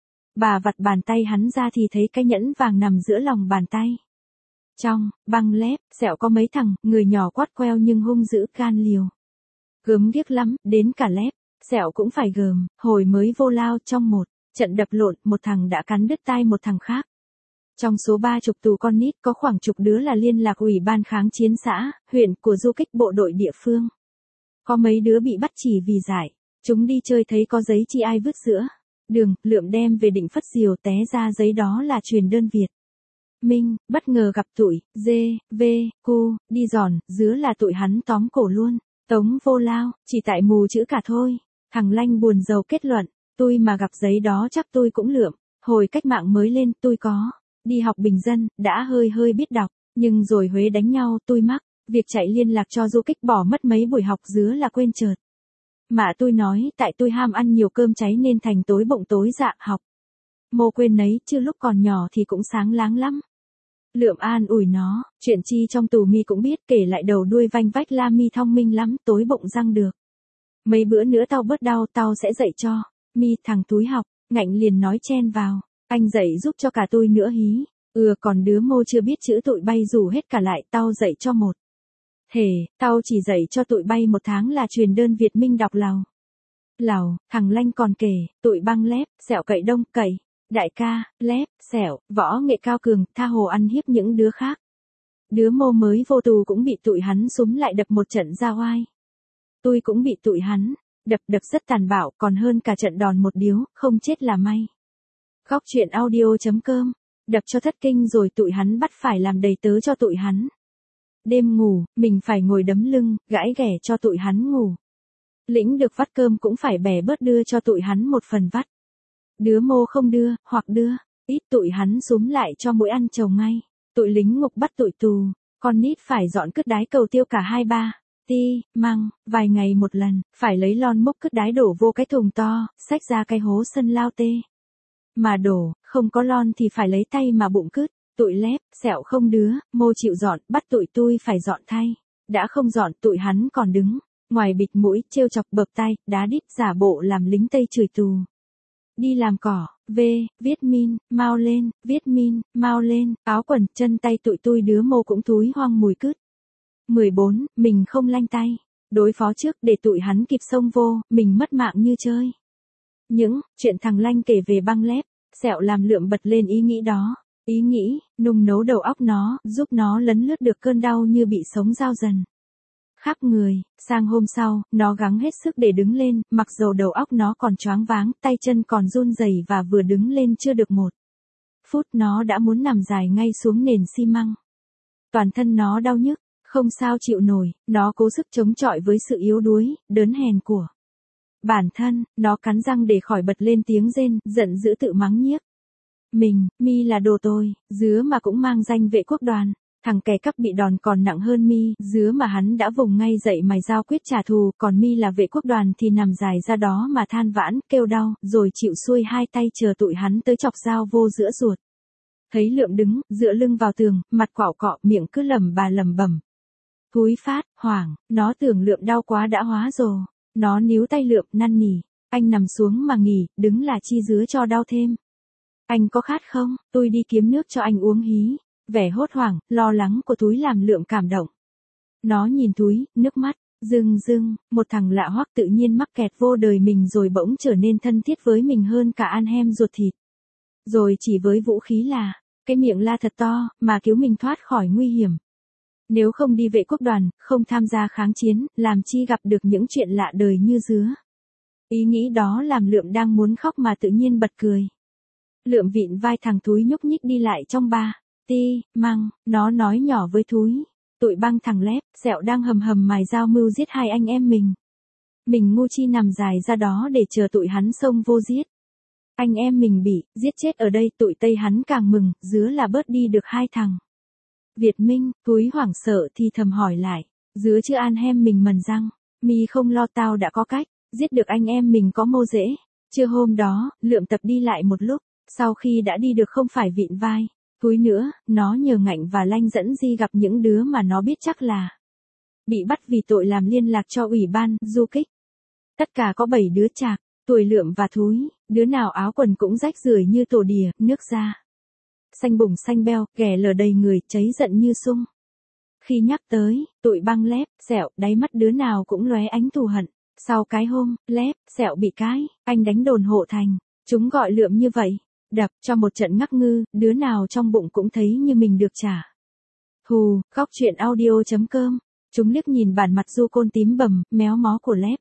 Bà vặt bàn tay hắn ra thì thấy cái nhẫn vàng nằm giữa lòng bàn tay. Trong, băng lép, sẹo có mấy thằng, người nhỏ quát queo nhưng hung dữ can liều. Gớm ghiếc lắm, đến cả lép, sẹo cũng phải gờm, hồi mới vô lao trong một trận đập lộn, một thằng đã cắn đứt tai một thằng khác. Trong số ba chục tù con nít có khoảng chục đứa là liên lạc ủy ban kháng chiến xã, huyện của du kích bộ đội địa phương. Có mấy đứa bị bắt chỉ vì giải, chúng đi chơi thấy có giấy chi ai vứt giữa đường, lượm đem về định phất diều té ra giấy đó là truyền đơn Việt Minh, bất ngờ gặp tụi, dê, vê, cu, đi giòn, dứa là tụi hắn tóm cổ luôn, tống vô lao, chỉ tại mù chữ cả thôi. Thằng Lanh buồn rầu kết luận, tôi mà gặp giấy đó chắc tôi cũng lượm, hồi cách mạng mới lên tôi có đi học bình dân, đã hơi hơi biết đọc, nhưng rồi Huế đánh nhau tôi mắc, việc chạy liên lạc cho du kích bỏ mất mấy buổi học dứa là quên chợt. Mà tôi nói tại tôi ham ăn nhiều cơm cháy nên thành tối bụng tối dạ học. Mô quên nấy chứ lúc còn nhỏ thì cũng sáng láng lắm. Lượm an ủi nó, chuyện chi trong tù mi cũng biết, kể lại đầu đuôi vanh vách la mi thông minh lắm, tối bụng răng được. Mấy bữa nữa tao bớt đau tao sẽ dạy cho. Mi thằng túi học, ngạnh liền nói chen vào. Anh dạy giúp cho cả tôi nữa hí. Ừ còn đứa mô chưa biết chữ tụi bay rủ hết cả lại tao dạy cho một. Thề, tao chỉ dạy cho tụi bay một tháng là truyền đơn Việt Minh đọc lào. Lào, thằng Lanh còn kể, tụi băng lép, sẹo cậy đông cậy. Đại ca, lép, sẹo, võ nghệ cao cường, tha hồ ăn hiếp những đứa khác. Đứa mô mới vô tù cũng bị tụi hắn súm lại đập một trận ra oai. Tôi cũng bị tụi hắn đập đập rất tàn bạo, còn hơn cả trận đòn một điếu, không chết là may. Góc truyện audio chấm com, đập cho thất kinh rồi tụi hắn bắt phải làm đầy tớ cho tụi hắn. Đêm ngủ, mình phải ngồi đấm lưng, gãi ghẻ cho tụi hắn ngủ. Lĩnh được vắt cơm cũng phải bẻ bớt đưa cho tụi hắn một phần vắt. Đứa mô không đưa, hoặc đưa, ít tụi hắn súm lại cho mỗi ăn trầu ngay. Tụi lính ngục bắt tụi tù, con nít phải dọn cứt đái cầu tiêu cả hai ba. Ti, măng, vài ngày một lần, phải lấy lon múc cứt đái đổ vô cái thùng to, xách ra cái hố sân lao tê. Mà đổ, không có lon thì phải lấy tay mà bụng cứt, tụi lép, sẹo không đứa, mô chịu dọn, bắt tụi tôi phải dọn thay. Đã không dọn tụi hắn còn đứng, ngoài bịt mũi, trêu chọc bợp tay, đá đít giả bộ làm lính Tây chửi tù. Đi làm cỏ, về, viết min, mau lên, viết min, mau lên, áo quần, chân tay tụi tôi đứa mô cũng thúi hoang mùi cứt. mười bốn, mình không lanh tay. Đối phó trước để tụi hắn kịp xông vô, mình mất mạng như chơi. Những chuyện thằng Lanh kể về băng lép, sẹo làm lượm bật lên ý nghĩ đó. Ý nghĩ, nung nấu đầu óc nó, giúp nó lấn lướt được cơn đau như bị sống dao dần. Khắp người, sang hôm sau, nó gắng hết sức để đứng lên, mặc dầu đầu óc nó còn choáng váng, tay chân còn run rẩy và vừa đứng lên chưa được một phút nó đã muốn nằm dài ngay xuống nền xi măng. Toàn thân nó đau nhức. Không sao chịu nổi, nó cố sức chống chọi với sự yếu đuối, đớn hèn của bản thân, nó cắn răng để khỏi bật lên tiếng rên, giận dữ tự mắng nhiếc. Mình, mi là đồ tôi, dứa mà cũng mang danh vệ quốc đoàn, thằng kẻ cắp bị đòn còn nặng hơn mi, dứa mà hắn đã vùng ngay dậy mày dao quyết trả thù, còn mi là vệ quốc đoàn thì nằm dài ra đó mà than vãn, kêu đau, rồi chịu xuôi hai tay chờ tụi hắn tới chọc dao vô giữa ruột. Thấy lượm đứng, dựa lưng vào tường, mặt quạo cọ, miệng cứ lầm bà lầm bẩm. Thúi phát, hoảng, nó tưởng lượm đau quá đã hóa rồ. Nó níu tay lượm, năn nỉ. Anh nằm xuống mà nghỉ, đứng là chi dứa cho đau thêm. Anh có khát không? Tôi đi kiếm nước cho anh uống hí. Vẻ hốt hoảng, lo lắng của Thúi làm lượm cảm động. Nó nhìn Thúi, nước mắt, rưng rưng, một thằng lạ hoắc tự nhiên mắc kẹt vô đời mình rồi bỗng trở nên thân thiết với mình hơn cả ăn hem ruột thịt. Rồi chỉ với vũ khí là, cái miệng la thật to, mà cứu mình thoát khỏi nguy hiểm. Nếu không đi vệ quốc đoàn, không tham gia kháng chiến, làm chi gặp được những chuyện lạ đời như dứa. Ý nghĩ đó làm lượm đang muốn khóc mà tự nhiên bật cười. Lượm vịn vai thằng Thúi nhúc nhích đi lại trong ba. Ti. Ti, Măng, nó nói nhỏ với Thúi. Tụi Băng thằng Lép, Sẹo đang hầm hầm mài dao mưu giết hai anh em mình. Mình ngu chi nằm dài ra đó để chờ tụi hắn xông vô giết. Anh em mình bị giết chết ở đây, tụi Tây hắn càng mừng, dứa là bớt đi được hai thằng. Việt Minh, Thúi hoảng sợ thì thầm hỏi lại, dứa chưa an hem mình mần răng, mi không lo tao đã có cách, giết được anh em mình có mô dễ. Trưa hôm đó, Lượm tập đi lại một lúc, sau khi đã đi được không phải vịn vai, Thúi nữa, nó nhờ Ngạnh và Lanh dẫn Di gặp những đứa mà nó biết chắc là bị bắt vì tội làm liên lạc cho ủy ban du kích. Tất cả có bảy đứa chạc, tuổi Lượm và Thúi, đứa nào áo quần cũng rách rưởi như tổ đìa, nước da xanh bùng xanh beo, ghẻ lở đầy người, cháy giận như sung. Khi nhắc tới, tụi Băng, Lép, Sẹo, đáy mắt đứa nào cũng lóe ánh thù hận. Sau cái hôm, Lép, Sẹo bị cái, anh đánh đồn Hộ Thành, chúng gọi Lượm như vậy, đập cho một trận ngắc ngư, đứa nào trong bụng cũng thấy như mình được trả. Hù, góc truyện audio chấm com, chúng liếc nhìn bản mặt du côn tím bầm, méo mó của Lép,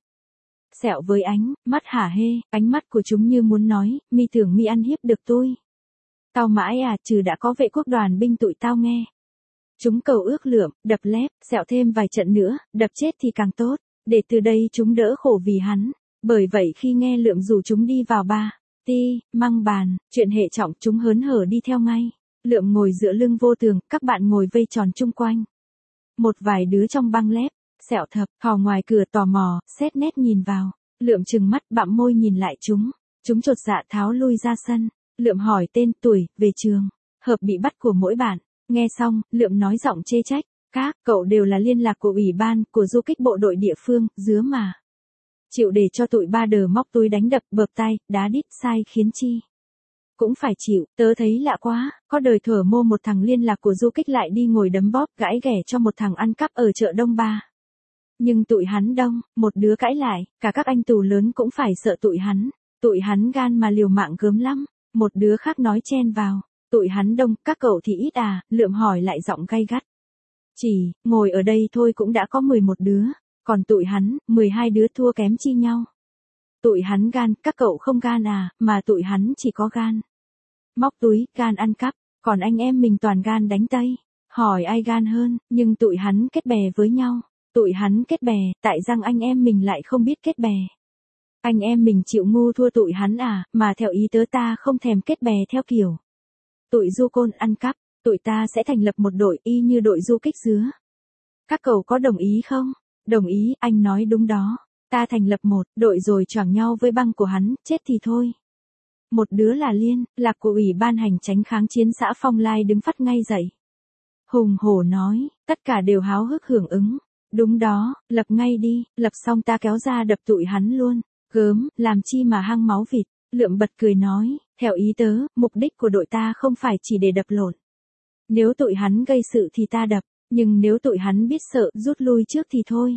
Sẹo với ánh mắt hả hê, ánh mắt của chúng như muốn nói, mi tưởng mi ăn hiếp được tôi. Tao mãi à, trừ đã có vệ quốc đoàn binh tụi tao nghe. Chúng cầu ước Lượm, đập Lép, Sẹo thêm vài trận nữa, đập chết thì càng tốt, để từ đây chúng đỡ khổ vì hắn. Bởi vậy khi nghe Lượm rủ chúng đi vào ba, Ti, Măng bàn, chuyện hệ trọng, chúng hớn hở đi theo ngay. Lượm ngồi dựa lưng vô tường, các bạn ngồi vây tròn chung quanh. Một vài đứa trong Băng, Lép, Sẹo thập, hò ngoài cửa tò mò, xét nét nhìn vào. Lượm trừng mắt bặm môi nhìn lại chúng. Chúng chột dạ tháo lui ra sân. Lượm hỏi tên, tuổi, về trường, hợp bị bắt của mỗi bạn. Nghe xong, Lượm nói giọng chê trách. Các cậu đều là liên lạc của ủy ban, của du kích bộ đội địa phương, dứa mà. Chịu để cho tụi ba đờ móc túi đánh đập, bợp tay, đá đít sai khiến chi. Cũng phải chịu, tớ thấy lạ quá, có đời thở mô một thằng liên lạc của du kích lại đi ngồi đấm bóp gãi ghẻ cho một thằng ăn cắp ở chợ Đông Ba. Nhưng tụi hắn đông, một đứa cãi lại, cả các anh tù lớn cũng phải sợ tụi hắn. Tụi hắn gan mà liều mạng gớm lắm, một đứa khác nói chen vào. Tụi hắn đông, các cậu thì ít à, Lượm hỏi lại giọng gay gắt. Chỉ, ngồi ở đây thôi cũng đã có mười một đứa, còn tụi hắn, mười hai đứa thua kém chi nhau. Tụi hắn gan, các cậu không gan à, mà tụi hắn chỉ có gan móc túi, gan ăn cắp, còn anh em mình toàn gan đánh Tây. Hỏi ai gan hơn, nhưng tụi hắn kết bè với nhau. Tụi hắn kết bè, tại rằng anh em mình lại không biết kết bè. Anh em mình chịu ngu thua tụi hắn à, mà theo ý tớ ta không thèm kết bè theo kiểu tụi du côn ăn cắp, tụi ta sẽ thành lập một đội y như đội du kích dứa. Các cậu có đồng ý không? Đồng ý, anh nói đúng đó. Ta thành lập một đội rồi choảng nhau với Băng của hắn, chết thì thôi. Một đứa là liên lạc của ủy ban hành chánh kháng chiến xã Phong Lai đứng phát ngay dậy. Hùng hổ nói, tất cả đều háo hức hưởng ứng. Đúng đó, lập ngay đi, lập xong ta kéo ra đập tụi hắn luôn. Gớm, làm chi mà hăng máu vịt. Lượm bật cười nói, theo ý tớ, mục đích của đội ta không phải chỉ để đập lộn. Nếu tụi hắn gây sự thì ta đập, nhưng nếu tụi hắn biết sợ rút lui trước thì thôi.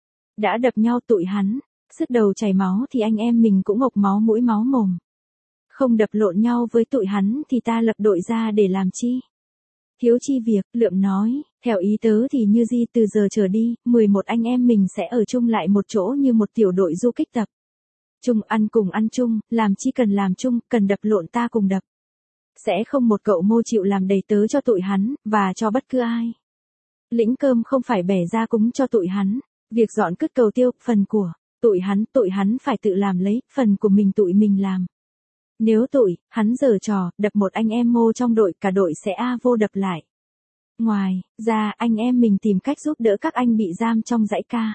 Đã đập nhau tụi hắn, sứt đầu chảy máu thì anh em mình cũng ngộc máu mũi máu mồm. Không đập lộn nhau với tụi hắn thì ta lập đội ra để làm chi? Thiếu chi việc, Lượm nói, theo ý tớ thì như Di từ giờ trở đi, mười một anh em mình sẽ ở chung lại một chỗ như một tiểu đội du kích tập. Chung ăn cùng ăn chung, làm chi cần làm chung, cần đập lộn ta cùng đập. Sẽ không một cậu mô chịu làm đầy tớ cho tụi hắn, và cho bất cứ ai. Lĩnh cơm không phải bẻ ra cúng cho tụi hắn, việc dọn cứt cầu tiêu, phần của tụi hắn, tụi hắn phải tự làm lấy, phần của mình tụi mình làm. Nếu tụi hắn giở trò, đập một anh em mô trong đội, cả đội sẽ a vô đập lại. Ngoài ra, anh em mình tìm cách giúp đỡ các anh bị giam trong dãy ca.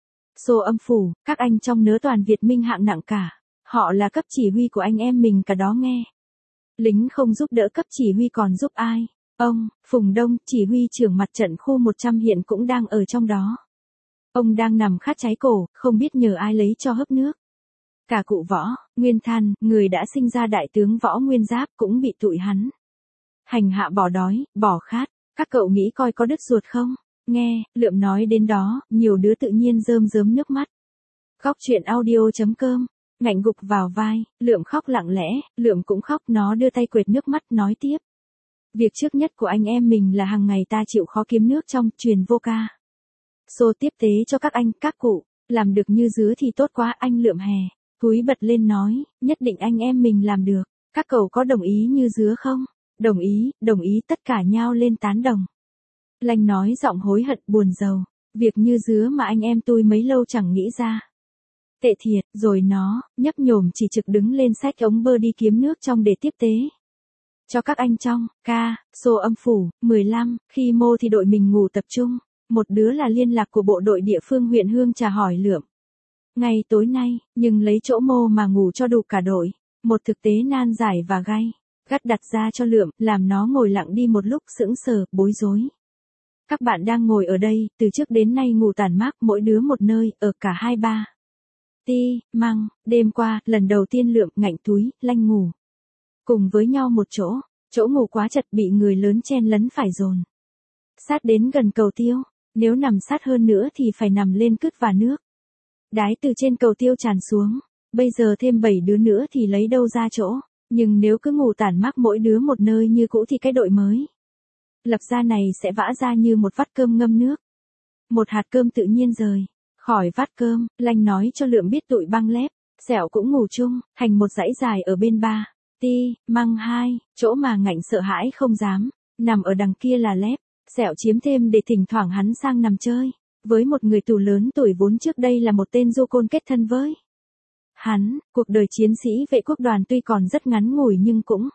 Xô âm phủ, các anh trong nớ toàn Việt Minh hạng nặng cả. Họ là cấp chỉ huy của anh em mình cả đó nghe. Lính không giúp đỡ cấp chỉ huy còn giúp ai? Ông, Phùng Đông, chỉ huy trưởng mặt trận khu một trăm hiện cũng đang ở trong đó. Ông đang nằm khát cháy cổ, không biết nhờ ai lấy cho hớp nước. Cả cụ Võ Nguyên Than, người đã sinh ra đại tướng Võ Nguyên Giáp cũng bị tụi hắn hành hạ bỏ đói, bỏ khát. Các cậu nghĩ coi có đứt ruột không? Nghe, Lượm nói đến đó, nhiều đứa tự nhiên rơm rớm nước mắt. Góc truyện audio chấm com, Ngạnh gục vào vai, Lượm khóc lặng lẽ, Lượm cũng khóc, nó đưa tay quệt nước mắt nói tiếp. Việc trước nhất của anh em mình là hàng ngày ta chịu khó kiếm nước trong, truyền vô ca. Xô tiếp tế cho các anh, các cụ, làm được như dứa thì tốt quá anh Lượm hè. Thúi bật lên nói, nhất định anh em mình làm được, các cậu có đồng ý như dứa không? Đồng ý, đồng ý, tất cả nhao lên tán đồng. Lanh nói giọng hối hận buồn rầu. Việc như dứa mà anh em tôi mấy lâu chẳng nghĩ ra. Tệ thiệt, rồi nó, nhấp nhổm chỉ trực đứng lên xách ống bơ đi kiếm nước trong để tiếp tế. Cho các anh trong, ca, xô âm phủ, mười lăm, khi mô thì đội mình ngủ tập trung. Một đứa là liên lạc của bộ đội địa phương huyện Hương Trà hỏi Lượm. Ngày tối nay, nhưng lấy chỗ mô mà ngủ cho đủ cả đội. Một thực tế nan giải và gay. Gắt đặt ra cho Lượm, làm nó ngồi lặng đi một lúc sững sờ, bối rối. Các bạn đang ngồi ở đây, từ trước đến nay ngủ tản mát mỗi đứa một nơi, ở cả hai ba. Ti, măng, đêm qua, lần đầu tiên Lượm, Ngạnh, Túi, Lanh ngủ. Cùng với nhau một chỗ, chỗ ngủ quá chật bị người lớn chen lấn phải dồn. Sát đến gần cầu tiêu, nếu nằm sát hơn nữa thì phải nằm lên cứt và nước. Đái từ trên cầu tiêu tràn xuống, bây giờ thêm bảy đứa nữa thì lấy đâu ra chỗ, nhưng nếu cứ ngủ tản mát mỗi đứa một nơi như cũ thì cái đội mới lập ra này sẽ vã ra như một vắt cơm ngâm nước. Một hạt cơm tự nhiên rời khỏi vắt cơm, Lanh nói cho Lượm biết tụi băng lép, Sẹo cũng ngủ chung, thành một dãy dài ở bên ba. Ti, măng hai, chỗ mà Ngạnh sợ hãi không dám, nằm ở đằng kia là lép, Sẹo chiếm thêm để thỉnh thoảng hắn sang nằm chơi, với một người tù lớn tuổi vốn trước đây là một tên du côn kết thân với hắn. Cuộc đời chiến sĩ vệ quốc đoàn tuy còn rất ngắn ngủi nhưng cũng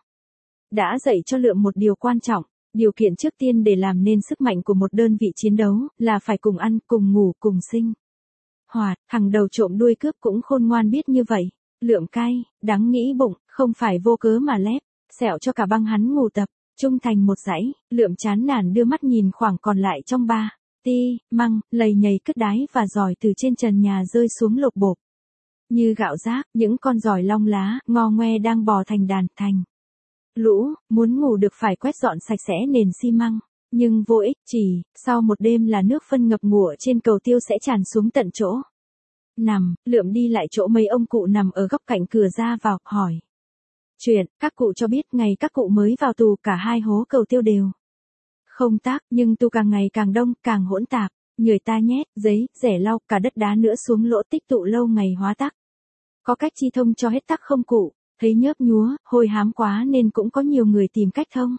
đã dạy cho Lượm một điều quan trọng. Điều kiện trước tiên để làm nên sức mạnh của một đơn vị chiến đấu là phải cùng ăn, cùng ngủ, cùng sinh hoạt. Thằng đầu trộm đuôi cướp cũng khôn ngoan biết như vậy. Lượm cay, đắng nghĩ bụng, không phải vô cớ mà lép, Sẹo cho cả băng hắn ngủ tập, trung thành một dãy. Lượm chán nản đưa mắt nhìn khoảng còn lại trong ba. Ti, măng, lầy nhầy cứt đái và giỏi từ trên trần nhà rơi xuống lộp bộp. Như gạo rác, những con giỏi long lá, ngo ngoe đang bò thành đàn, thành lũ, muốn ngủ được phải quét dọn sạch sẽ nền xi măng. Nhưng vô ích, chỉ, sau một đêm là nước phân ngập ngụa trên cầu tiêu sẽ tràn xuống tận chỗ nằm. Lượm đi lại chỗ mấy ông cụ nằm ở góc cạnh cửa ra vào, hỏi chuyện. Các cụ cho biết ngày các cụ mới vào tù cả hai hố cầu tiêu đều không tác, nhưng tù càng ngày càng đông, càng hỗn tạp. Người ta nhét, giấy, rẻ lau, cả đất đá nữa xuống lỗ tích tụ lâu ngày hóa tắc. Có cách chi thông cho hết tắc không cụ? Thấy nhớp nhúa, hôi hám quá nên cũng có nhiều người tìm cách thông.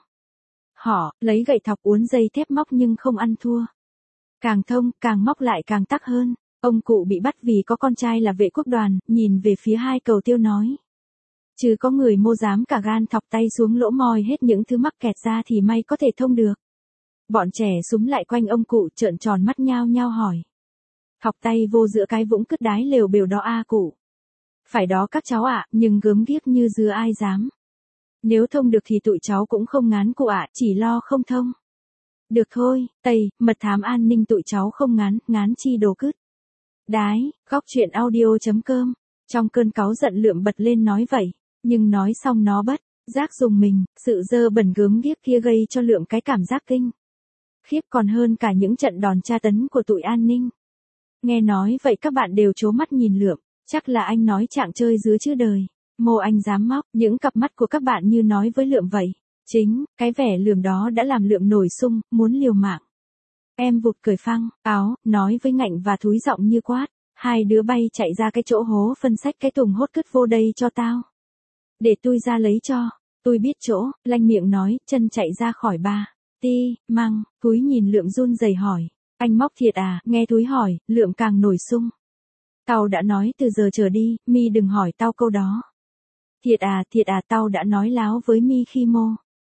Họ, lấy gậy thọc uốn dây thép móc nhưng không ăn thua. Càng thông, càng móc lại càng tắc hơn. Ông cụ bị bắt vì có con trai là vệ quốc đoàn, nhìn về phía hai cầu tiêu nói. Chứ có người mô dám cả gan thọc tay xuống lỗ moi hết những thứ mắc kẹt ra thì may có thể thông được. Bọn trẻ súm lại quanh ông cụ trợn tròn mắt nhao nhao hỏi. Thọc tay vô giữa cái vũng cứt đái lều bều đó a cụ. Phải đó các cháu ạ, nhưng gớm ghiếc như dưa ai dám. Nếu thông được thì tụi cháu cũng không ngán cụ ạ, chỉ lo không thông. Được thôi, Tây, mật thám an ninh tụi cháu không ngán, ngán chi đồ cứt đái. Góc chuyện audio chấm com. Trong cơn cáu giận Lượm bật lên nói vậy, nhưng nói xong nó bất giác dùng mình, sự dơ bẩn gớm ghiếc kia gây cho Lượm cái cảm giác kinh khiếp còn hơn cả những trận đòn tra tấn của tụi an ninh. Nghe nói vậy các bạn đều trố mắt nhìn Lượm, chắc là anh nói trạng chơi dứa chứ đời. Mô anh dám móc, những cặp mắt của các bạn như nói với Lượm vậy. Chính, cái vẻ lườm đó đã làm Lượm nổi sung, muốn liều mạng. Em vụt cởi phăng, áo, nói với Ngạnh và Thúi giọng như quát. Hai đứa bay chạy ra cái chỗ hố phân xách cái thùng hốt cứt vô đây cho tao. Để tôi ra lấy cho. Tôi biết chỗ, Lanh miệng nói, chân chạy ra khỏi ba. Ti, măng, Thúi nhìn Lượm run rẩy hỏi. Anh móc thiệt à? Nghe Thúi hỏi, Lượm càng nổi sung. Tao đã nói từ giờ trở đi, mi đừng hỏi tao câu đó. Thiệt à, thiệt à, tao đã nói láo với mi khi mô.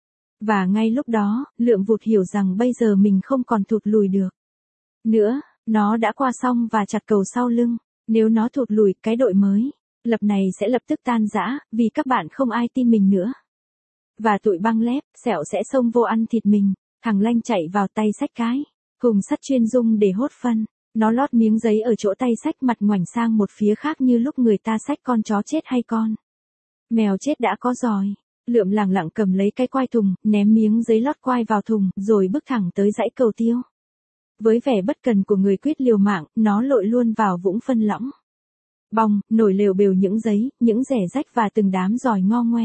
Và ngay lúc đó, Lượm vụt hiểu rằng bây giờ mình không còn thụt lùi được nữa, nó đã qua xong và chặt cầu sau lưng. Nếu nó thụt lùi, cái đội mới lập này sẽ lập tức tan rã, vì các bạn không ai tin mình nữa. Và tụi băng lép, Sẹo sẽ xông vô ăn thịt mình. Thằng Lanh chạy vào tay xách cái thùng sắt chuyên dùng để hốt phân. Nó lót miếng giấy ở chỗ tay xách mặt ngoảnh sang một phía khác như lúc người ta xách con chó chết hay con mèo chết đã có giòi. Lượm lẳng lặng cầm lấy cái quai thùng, ném miếng giấy lót quai vào thùng, rồi bước thẳng tới dãy cầu tiêu. Với vẻ bất cần của người quyết liều mạng, nó lội luôn vào vũng phân lõng. Bong, nổi lều bều những giấy, những rẻ rách và từng đám giòi ngo ngoe.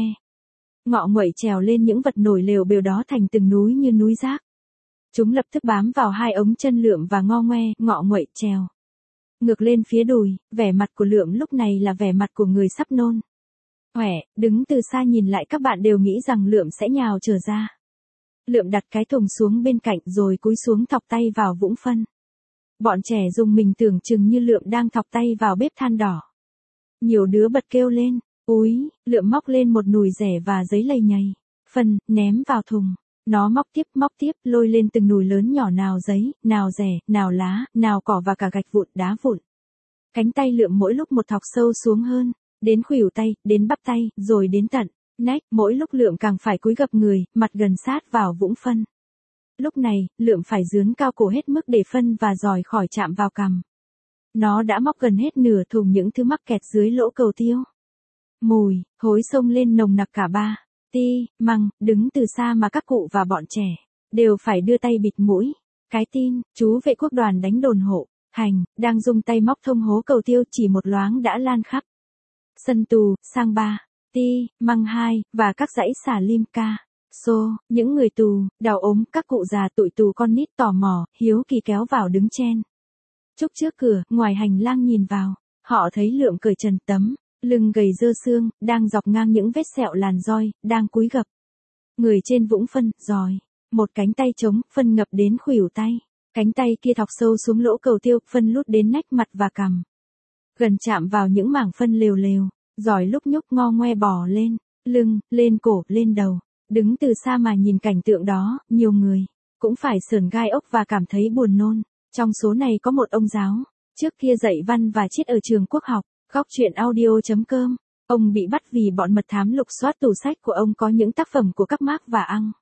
Ngọ nguậy trèo lên những vật nổi lều bều đó thành từng núi như núi rác. Chúng lập tức bám vào hai ống chân Lượm và ngo ngoe, ngọ nguậy trèo ngược lên phía đùi. Vẻ mặt của Lượm lúc này là vẻ mặt của người sắp nôn Hoẻ, đứng từ xa nhìn lại các bạn đều nghĩ rằng Lượm sẽ nhào trở ra. Lượm đặt cái thùng xuống bên cạnh rồi cúi xuống thọc tay vào vũng phân. Bọn trẻ dùng mình tưởng chừng như Lượm đang thọc tay vào bếp than đỏ. Nhiều đứa bật kêu lên, úi, Lượm móc lên một nùi rẻ và giấy lầy nhầy, phân, ném vào thùng. Nó móc tiếp móc tiếp, lôi lên từng nùi lớn nhỏ nào giấy, nào rẻ, nào lá, nào cỏ và cả gạch vụn đá vụn. Cánh tay Lượm mỗi lúc một thọc sâu xuống hơn, đến khuỷu tay, đến bắp tay, rồi đến tận nách, mỗi lúc Lượm càng phải cúi gập người, mặt gần sát vào vũng phân. Lúc này, Lượm phải dướn cao cổ hết mức để phân và giòi khỏi chạm vào cằm. Nó đã móc gần hết nửa thùng những thứ mắc kẹt dưới lỗ cầu tiêu. Mùi, hối xông lên nồng nặc cả ba. Ti, măng, đứng từ xa mà các cụ và bọn trẻ đều phải đưa tay bịt mũi. Cái tin, chú vệ quốc đoàn đánh đồn hộ, hành, đang dùng tay móc thông hố cầu tiêu chỉ một loáng đã lan khắp sân tù, sang ba, ti, măng hai, và các dãy xà lim ca. Xô, những người tù, đào ốm, các cụ già tụi tù con nít tò mò, hiếu kỳ kéo vào đứng chen chúc trước cửa, ngoài hành lang nhìn vào, họ thấy Lượm cởi trần tấm, lưng gầy dơ xương, đang dọc ngang những vết sẹo làn roi, đang cúi gập. Người trên vũng phân, giòi, một cánh tay trống, phân ngập đến khuỷu tay, cánh tay kia thọc sâu xuống lỗ cầu tiêu, phân lút đến nách mặt và cằm. Gần chạm vào những mảng phân lều lều, giòi lúc nhúc ngo ngoe bò lên, lưng, lên cổ, lên đầu. Đứng từ xa mà nhìn cảnh tượng đó, nhiều người cũng phải sởn gai ốc và cảm thấy buồn nôn. Trong số này có một ông giáo, trước kia dạy văn và triết ở trường Quốc học, góc truyện audio chấm com. Ông bị bắt vì bọn mật thám lục soát tủ sách của ông có những tác phẩm của các Marx và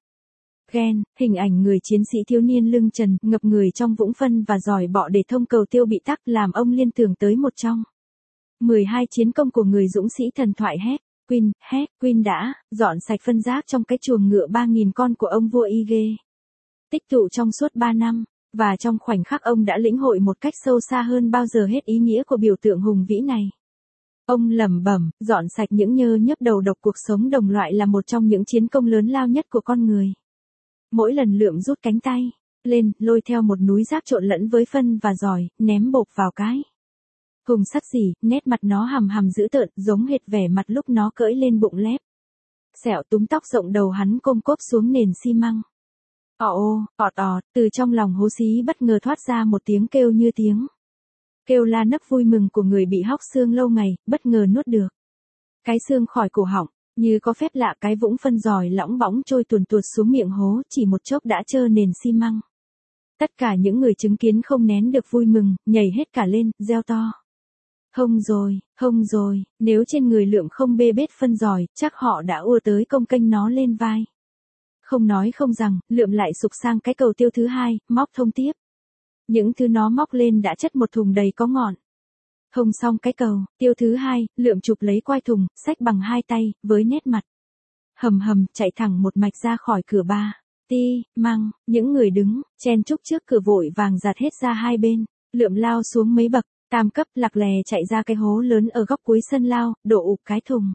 Engels. Hình ảnh người chiến sĩ thiếu niên lưng trần ngập người trong vũng phân và giòi bọ để thông cầu tiêu bị tắc làm ông liên tưởng tới một trong mười hai chiến công của người dũng sĩ thần thoại Hét. Queen, Hét, Queen đã dọn sạch phân rác trong cái chuồng ngựa ba nghìn con của ông vua Ige. Tích tụ trong suốt ba năm, và trong khoảnh khắc ông đã lĩnh hội một cách sâu xa hơn bao giờ hết ý nghĩa của biểu tượng hùng vĩ này. Ông lẩm bẩm, dọn sạch những nhơ nhớp đầu độc cuộc sống đồng loại là một trong những chiến công lớn lao nhất của con người. Mỗi lần Lượm rút cánh tay lên, lôi theo một núi rác trộn lẫn với phân và giòi, ném bộp vào cái hùng sắt gì, nét mặt nó hằm hằm dữ tợn, giống hệt vẻ mặt lúc nó cưỡi lên bụng lép. Sẹo túm tóc rộng đầu hắn côm cốp xuống nền xi măng. Ò ô, ọt ọt, từ trong lòng hố xí bất ngờ thoát ra một tiếng kêu như tiếng kêu la nấc vui mừng của người bị hóc xương lâu ngày, bất ngờ nuốt được cái xương khỏi cổ họng, như có phép lạ cái vũng phân giòi lõng bõng trôi tuồn tuột xuống miệng hố, chỉ một chốc đã trơ nền xi măng. Tất cả những người chứng kiến không nén được vui mừng, nhảy hết cả lên, reo to. Hông rồi, hông rồi, nếu trên người Lượm không bê bết phân giòi, chắc họ đã ùa tới công kênh nó lên vai. Không nói không rằng, Lượm lại sục sang cái cầu tiêu thứ hai, móc thông tiếp. Những thứ nó móc lên đã chất một thùng đầy có ngọn. Hông xong cái cầu, tiêu thứ hai, Lượm chụp lấy quai thùng, xách bằng hai tay, với nét mặt hầm hầm, chạy thẳng một mạch ra khỏi cửa ba. Ti, măng, những người đứng, chen chúc trước cửa vội vàng giạt hết ra hai bên. Lượm lao xuống mấy bậc, tam cấp lạc lè chạy ra cái hố lớn ở góc cuối sân lao, đổ ụp cái thùng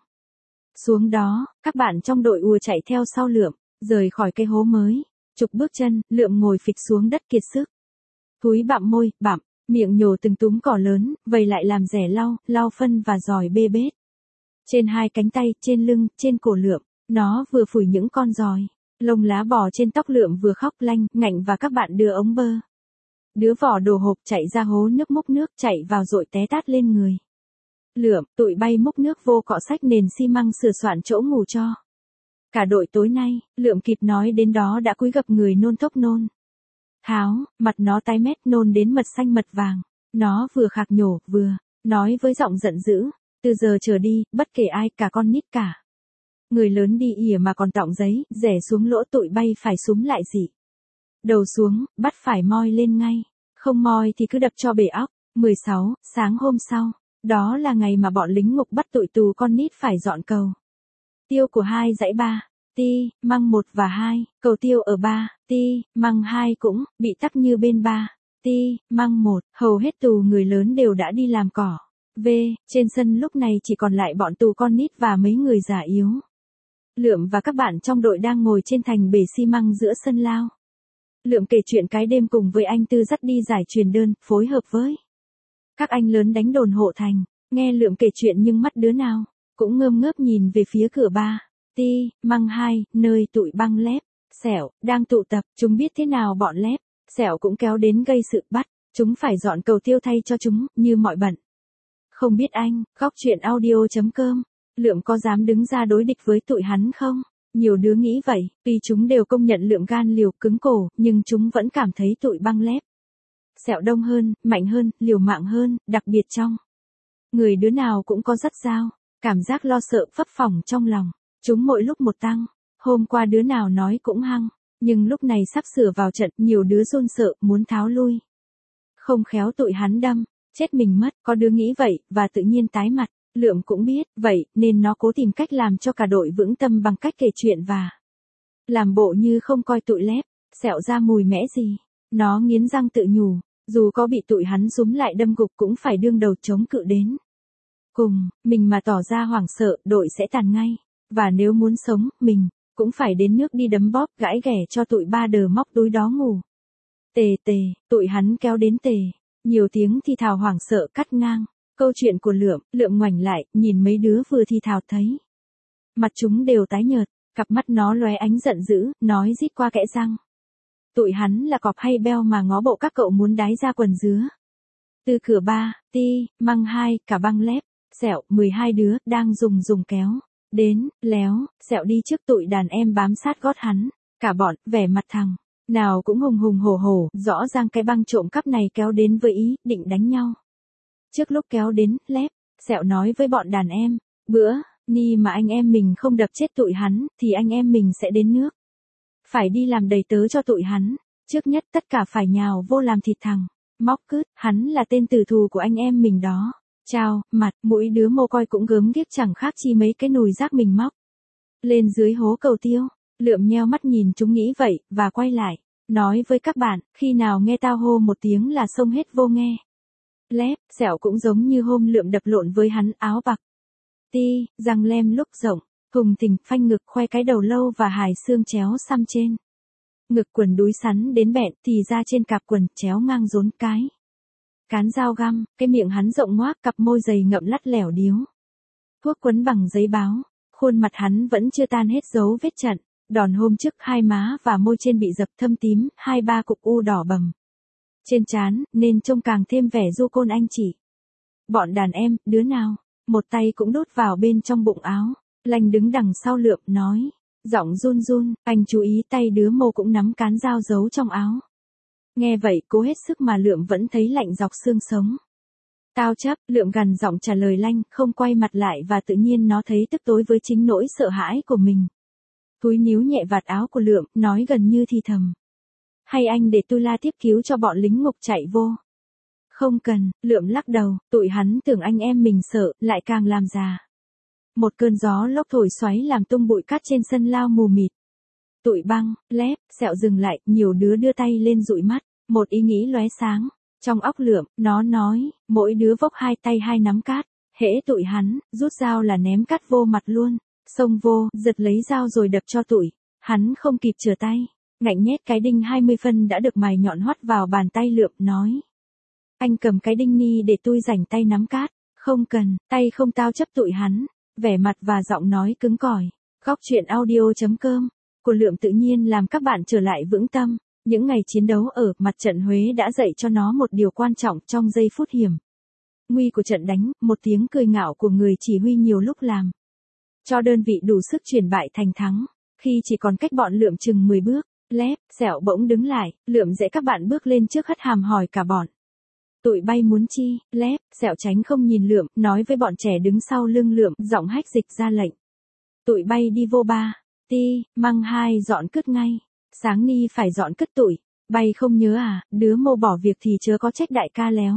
xuống đó, các bạn trong đội ùa chạy theo sau Lượm, rời khỏi cái hố mới. Chục bước chân, Lượm ngồi phịch xuống đất kiệt sức. Cúi bặm môi, bặm, miệng nhổ từng túm cỏ lớn, vầy lại làm rẻ lau, lau phân và giòi bê bết. Trên hai cánh tay, trên lưng, trên cổ Lượm, nó vừa phủi những con giòi. Lông lá bò trên tóc Lượm vừa khóc lanh, ngạnh và các bạn đưa ống bơ. Đứa vỏ đồ hộp chạy ra hố nước múc nước, chạy vào dội té tát lên người Lượm, tụi bay múc nước vô cọ sách nền xi măng sửa soạn chỗ ngủ cho cả đội. Tối nay, Lượm kịp nói đến đó đã cúi gập người nôn thốc nôn tháo, mặt nó tái mét nôn đến mật xanh mật vàng. Nó vừa khạc nhổ, vừa nói với giọng giận dữ, từ giờ trở đi, bất kể ai, cả con nít cả người lớn đi ỉa mà còn tọng giấy, rẻ xuống lỗ tụi bay phải súm lại dị đầu xuống, bắt phải moi lên ngay. Không moi thì cứ đập cho bể óc. mười sáu, sáng hôm sau, đó là ngày mà bọn lính ngục bắt tụi tù con nít phải dọn cầu tiêu của hai dãy ba, ti, măng một và hai. Cầu tiêu ở ba, ti, măng hai cũng bị tắc như bên ba, ti, măng một. Hầu hết tù người lớn đều đã đi làm cỏ. V, trên sân lúc này chỉ còn lại bọn tù con nít và mấy người già yếu. Lượm và các bạn trong đội đang ngồi trên thành bể xi măng giữa sân lao. Lượm kể chuyện cái đêm cùng với anh Tư dắt đi giải truyền đơn, phối hợp với các anh lớn đánh đồn hộ thành. Nghe Lượm kể chuyện nhưng mắt đứa nào cũng ngơm ngớp nhìn về phía cửa ba. Ti, măng hai, nơi tụi băng lép, sẹo, đang tụ tập, chúng biết thế nào bọn lép, sẹo cũng kéo đến gây sự bắt, chúng phải dọn cầu tiêu thay cho chúng, như mọi bận. Không biết anh, góc chuyện audio.com, Lượm có dám đứng ra đối địch với tụi hắn không? Nhiều đứa nghĩ vậy, tuy chúng đều công nhận Lượm gan liều cứng cổ, nhưng chúng vẫn cảm thấy tụi băng lép. Sẹo đông hơn, mạnh hơn, liều mạng hơn, đặc biệt trong. Người đứa nào cũng có rất dao, cảm giác lo sợ phấp phỏng trong lòng. Chúng mỗi lúc một tăng, hôm qua đứa nào nói cũng hăng, nhưng lúc này sắp sửa vào trận, nhiều đứa run sợ, muốn tháo lui. Không khéo tụi hắn đâm, chết mình mất, có đứa nghĩ vậy, và tự nhiên tái mặt. Lượm cũng biết, vậy, nên nó cố tìm cách làm cho cả đội vững tâm bằng cách kể chuyện và làm bộ như không coi tụi lép, sẹo ra mùi mẽ gì. Nó nghiến răng tự nhủ, dù có bị tụi hắn súm lại đâm gục cũng phải đương đầu chống cự đến cùng, mình mà tỏ ra hoảng sợ, đội sẽ tàn ngay. Và nếu muốn sống, mình cũng phải đến nước đi đấm bóp gãi ghẻ cho tụi ba đờ móc túi đó ngủ. Tề tề, tụi hắn kéo đến tề. Nhiều tiếng thì thào hoảng sợ cắt ngang. Câu chuyện của Lượm, Lượm ngoảnh lại, nhìn mấy đứa vừa thì thào thấy. Mặt chúng đều tái nhợt, cặp mắt nó lóe ánh giận dữ, nói rít qua kẽ răng. Tụi hắn là cọp hay beo mà ngó bộ các cậu muốn đái ra quần dứa. Từ cửa ba, Ti, măng hai, cả băng lép, sẹo, mười hai đứa, đang dùng dùng kéo. Đến, léo, sẹo đi trước tụi đàn em bám sát gót hắn. Cả bọn, vẻ mặt thằng nào cũng hùng hùng hổ hổ, rõ ràng cái băng trộm cắp này kéo đến với ý, định đánh nhau. Trước lúc kéo đến, lép, sẹo nói với bọn đàn em, bữa, ni mà anh em mình không đập chết tụi hắn, thì anh em mình sẽ đến nước. Phải đi làm đầy tớ cho tụi hắn, trước nhất tất cả phải nhào vô làm thịt thằng, móc cứt, hắn là tên tử thù của anh em mình đó. Chào, mặt, mỗi đứa mồ coi cũng gớm ghiếc chẳng khác chi mấy cái nùi rác mình móc. Lên dưới hố cầu tiêu, Lượm nheo mắt nhìn chúng nghĩ vậy, và quay lại, nói với các bạn, khi nào nghe tao hô một tiếng là xông hết vô nghe. Lép, sẹo cũng giống như hôm Lượm đập lộn với hắn, áo bạc. Ti, răng lem lúc rộng, hùng thình, phanh ngực khoe cái đầu lâu và hài xương chéo xăm trên. Ngực quần đúi sắn đến bẹn thì ra trên cạp quần chéo ngang rốn cái. Cán dao găm, cái miệng hắn rộng ngoác, cặp môi dày ngậm lắt lẻo điếu. Thuốc quấn bằng giấy báo, khuôn mặt hắn vẫn chưa tan hết dấu vết trận. Đòn hôm trước hai má và môi trên bị dập thâm tím, hai ba cục u đỏ bầm. Trên trán, nên trông càng thêm vẻ du côn anh chị. Bọn đàn em, đứa nào, một tay cũng đút vào bên trong bụng áo. Lanh đứng đằng sau Lượm, nói, giọng run run, anh chú ý tay đứa mô cũng nắm cán dao giấu trong áo. Nghe vậy, cố hết sức mà Lượm vẫn thấy lạnh dọc xương sống. Tao chấp, Lượm gằn giọng trả lời Lanh, không quay mặt lại và tự nhiên nó thấy tức tối với chính nỗi sợ hãi của mình. Túi níu nhẹ vạt áo của Lượm, nói gần như thì thầm. Hay anh để tôi la tiếp cứu cho bọn lính ngục chạy vô. Không cần, Lượm lắc đầu, tụi hắn tưởng anh em mình sợ, lại càng làm già. Một cơn gió lốc thổi xoáy làm tung bụi cát trên sân lao mù mịt. Tụi băng, lép, sẹo dừng lại, nhiều đứa đưa tay lên dụi mắt, một ý nghĩ lóe sáng. Trong óc Lượm, nó nói, mỗi đứa vốc hai tay hai nắm cát, hễ tụi hắn, rút dao là ném cát vô mặt luôn, xông vô, giật lấy dao rồi đập cho tụi. Hắn không kịp chừa tay, ngạnh nhét cái đinh hai mươi phân đã được mài nhọn hoắt vào bàn tay Lượm, nói. Anh cầm cái đinh ni để tôi rảnh tay nắm cát, không cần, tay không tao chấp tụi hắn, vẻ mặt và giọng nói cứng cỏi. Góc chuyện audio.com của Lượm tự nhiên làm các bạn trở lại vững tâm. Những ngày chiến đấu ở mặt trận Huế đã dạy cho nó một điều quan trọng trong giây phút hiểm nguy của trận đánh, một tiếng cười ngạo của người chỉ huy nhiều lúc làm cho đơn vị đủ sức chuyển bại thành thắng. Khi chỉ còn cách bọn Lượm chừng mười bước, lép, sẹo bỗng đứng lại, Lượm dễ các bạn bước lên trước hất hàm hỏi cả bọn. Tụi bay muốn chi, lép, sẹo tránh không nhìn Lượm, nói với bọn trẻ đứng sau lưng Lượm, giọng hách dịch ra lệnh. Tụi bay đi vô ba, Ti, măng hai dọn cứt ngay. Sáng ni phải dọn cứt tụi, bay không nhớ à, đứa mô bỏ việc thì chớ có trách đại ca léo.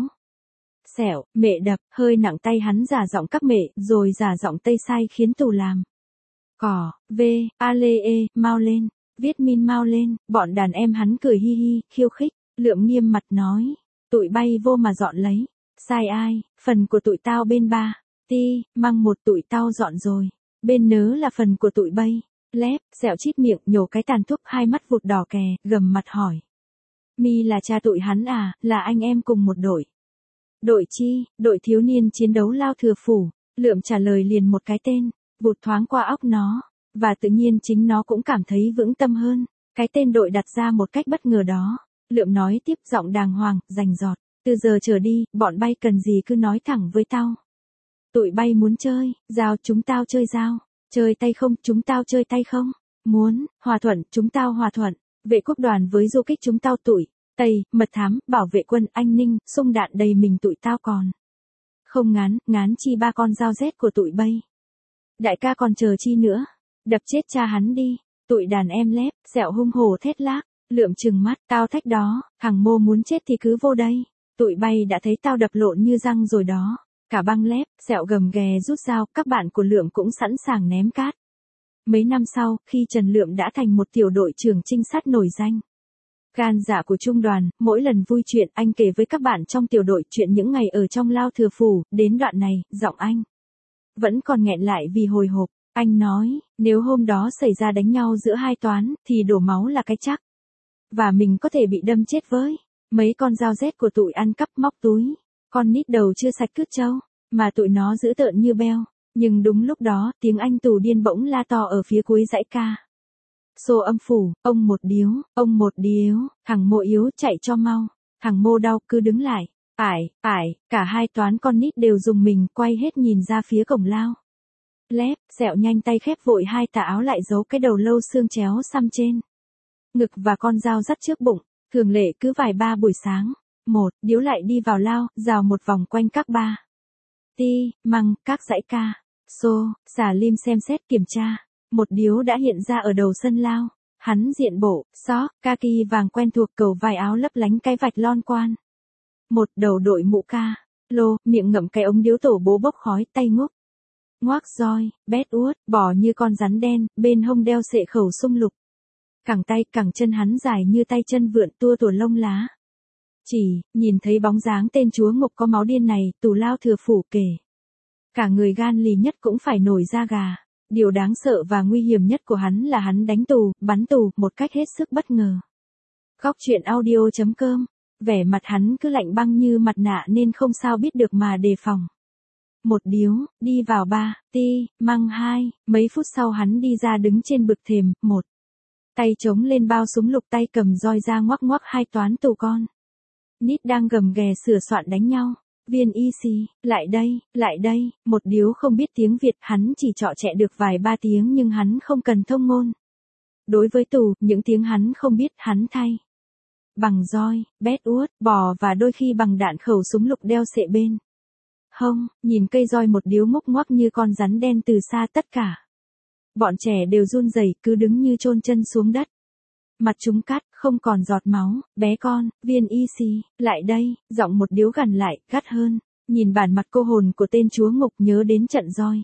Sẹo, mẹ đập, hơi nặng tay hắn giả giọng các mẹ, rồi giả giọng tây sai khiến tù làm. Cỏ, v, a lê e, mau lên, viết min mau lên, bọn đàn em hắn cười hi hi, khiêu khích, Lượm nghiêm mặt nói, tụi bay vô mà dọn lấy, sai ai, phần của tụi tao bên ba, Ti, măng một tụi tao dọn rồi, bên nớ là phần của tụi bay. Lép, sẹo chít miệng, nhổ cái tàn thuốc, hai mắt vụt đỏ kè, gầm mặt hỏi. Mi là cha tụi hắn à, là anh em cùng một đội. Đội chi, đội thiếu niên chiến đấu lao thừa phủ. Lượm trả lời liền một cái tên, vụt thoáng qua óc nó, và tự nhiên chính nó cũng cảm thấy vững tâm hơn. Cái tên đội đặt ra một cách bất ngờ đó. Lượm nói tiếp giọng đàng hoàng, rành rọt. Từ giờ trở đi, bọn bay cần gì cứ nói thẳng với tao. Tụi bay muốn chơi, giao chúng tao chơi giao. Chơi tay không, chúng tao chơi tay không. Muốn, hòa thuận, chúng tao hòa thuận. Vệ quốc đoàn với du kích chúng tao tụi. Tây, mật thám, bảo vệ quân, anh ninh, sung đạn đầy mình tụi tao còn. Không ngán, ngán chi ba con dao rét của tụi bay. Đại ca còn chờ chi nữa. Đập chết cha hắn đi. Tụi đàn em lép, sẹo hung hồ thét lác. Lượm trừng mắt, tao thách đó, thằng Mô muốn chết thì cứ vô đây. Tụi bay đã thấy tao đập lộn như răng rồi đó. Cả băng lép, sẹo gầm ghè rút dao, các bạn của Lượm cũng sẵn sàng ném cát. Mấy năm sau, khi Trần Lượm đã thành một tiểu đội trưởng trinh sát nổi danh. Gan dạ của trung đoàn, mỗi lần vui chuyện anh kể với các bạn trong tiểu đội chuyện những ngày ở trong lao thừa phủ, đến đoạn này, giọng anh vẫn còn nghẹn lại vì hồi hộp. Anh nói, nếu hôm đó xảy ra đánh nhau giữa hai toán, thì đổ máu là cái chắc. Và mình có thể bị đâm chết với mấy con dao rét của tụi ăn cắp móc túi. Con nít đầu chưa sạch cướp trâu, mà tụi nó dữ tợn như beo. Nhưng đúng lúc đó, tiếng anh tù điên bỗng la to ở phía cuối dãy ca. Xô âm phủ, ông một điếu, ông một điếu, thằng Mô yếu chạy cho mau. Thằng Mô đau cứ đứng lại. Ải, ải, cả hai toán con nít đều dùng mình quay hết nhìn ra phía cổng lao. Lép, sẹo nhanh tay khép vội hai tà áo lại giấu cái đầu lâu xương chéo xăm trên ngực và con dao dắt trước bụng. Thường lệ cứ vài ba buổi sáng. Một, điếu lại đi vào lao, rào một vòng quanh các ba. Ti, măng, các dãy ca. Xô, xà lim xem xét kiểm tra. Một điếu đã hiện ra ở đầu sân lao. Hắn diện bộ, xó, kaki vàng quen thuộc cầu vai áo lấp lánh cái vạch lon quan. Một đầu đội mũ ca. Lô, miệng ngậm cái ống điếu tổ bố bốc khói, tay ngúc. Ngoác roi, bét uốt, bò như con rắn đen, bên hông đeo sệ khẩu sung lục. Cẳng tay, cẳng chân hắn dài như tay chân vượn tua tủa lông lá. Chỉ, nhìn thấy bóng dáng tên chúa ngục có máu điên này, tù lao thừa phủ kể. Cả người gan lì nhất cũng phải nổi da gà. Điều đáng sợ và nguy hiểm nhất của hắn là hắn đánh tù, bắn tù, một cách hết sức bất ngờ. Góc truyện audio chấm com. Vẻ mặt hắn cứ lạnh băng như mặt nạ nên không sao biết được mà đề phòng. Một điếu, đi vào ba, ti, măng hai, mấy phút sau hắn đi ra đứng trên bực thềm, một. Tay chống lên bao súng lục, tay cầm roi ra ngoắc ngoắc hai toán tù con. Nít đang gầm ghè sửa soạn đánh nhau. Viên y xì, lại đây, lại đây, một điếu không biết tiếng Việt, hắn chỉ trọ trẹ được vài ba tiếng nhưng hắn không cần thông ngôn. Đối với tù, những tiếng hắn không biết hắn thay. Bằng roi, bét uốt, bò và đôi khi bằng đạn khẩu súng lục đeo sệ bên hông, nhìn cây roi một điếu mốc ngoắc như con rắn đen từ xa tất cả. Bọn trẻ đều run rẩy cứ đứng như chôn chân xuống đất. Mặt chúng cắt, không còn giọt máu, bé con, viên y xì, lại đây, giọng một điếu gần lại, gắt hơn, nhìn bản mặt cô hồn của tên chúa ngục nhớ đến trận roi.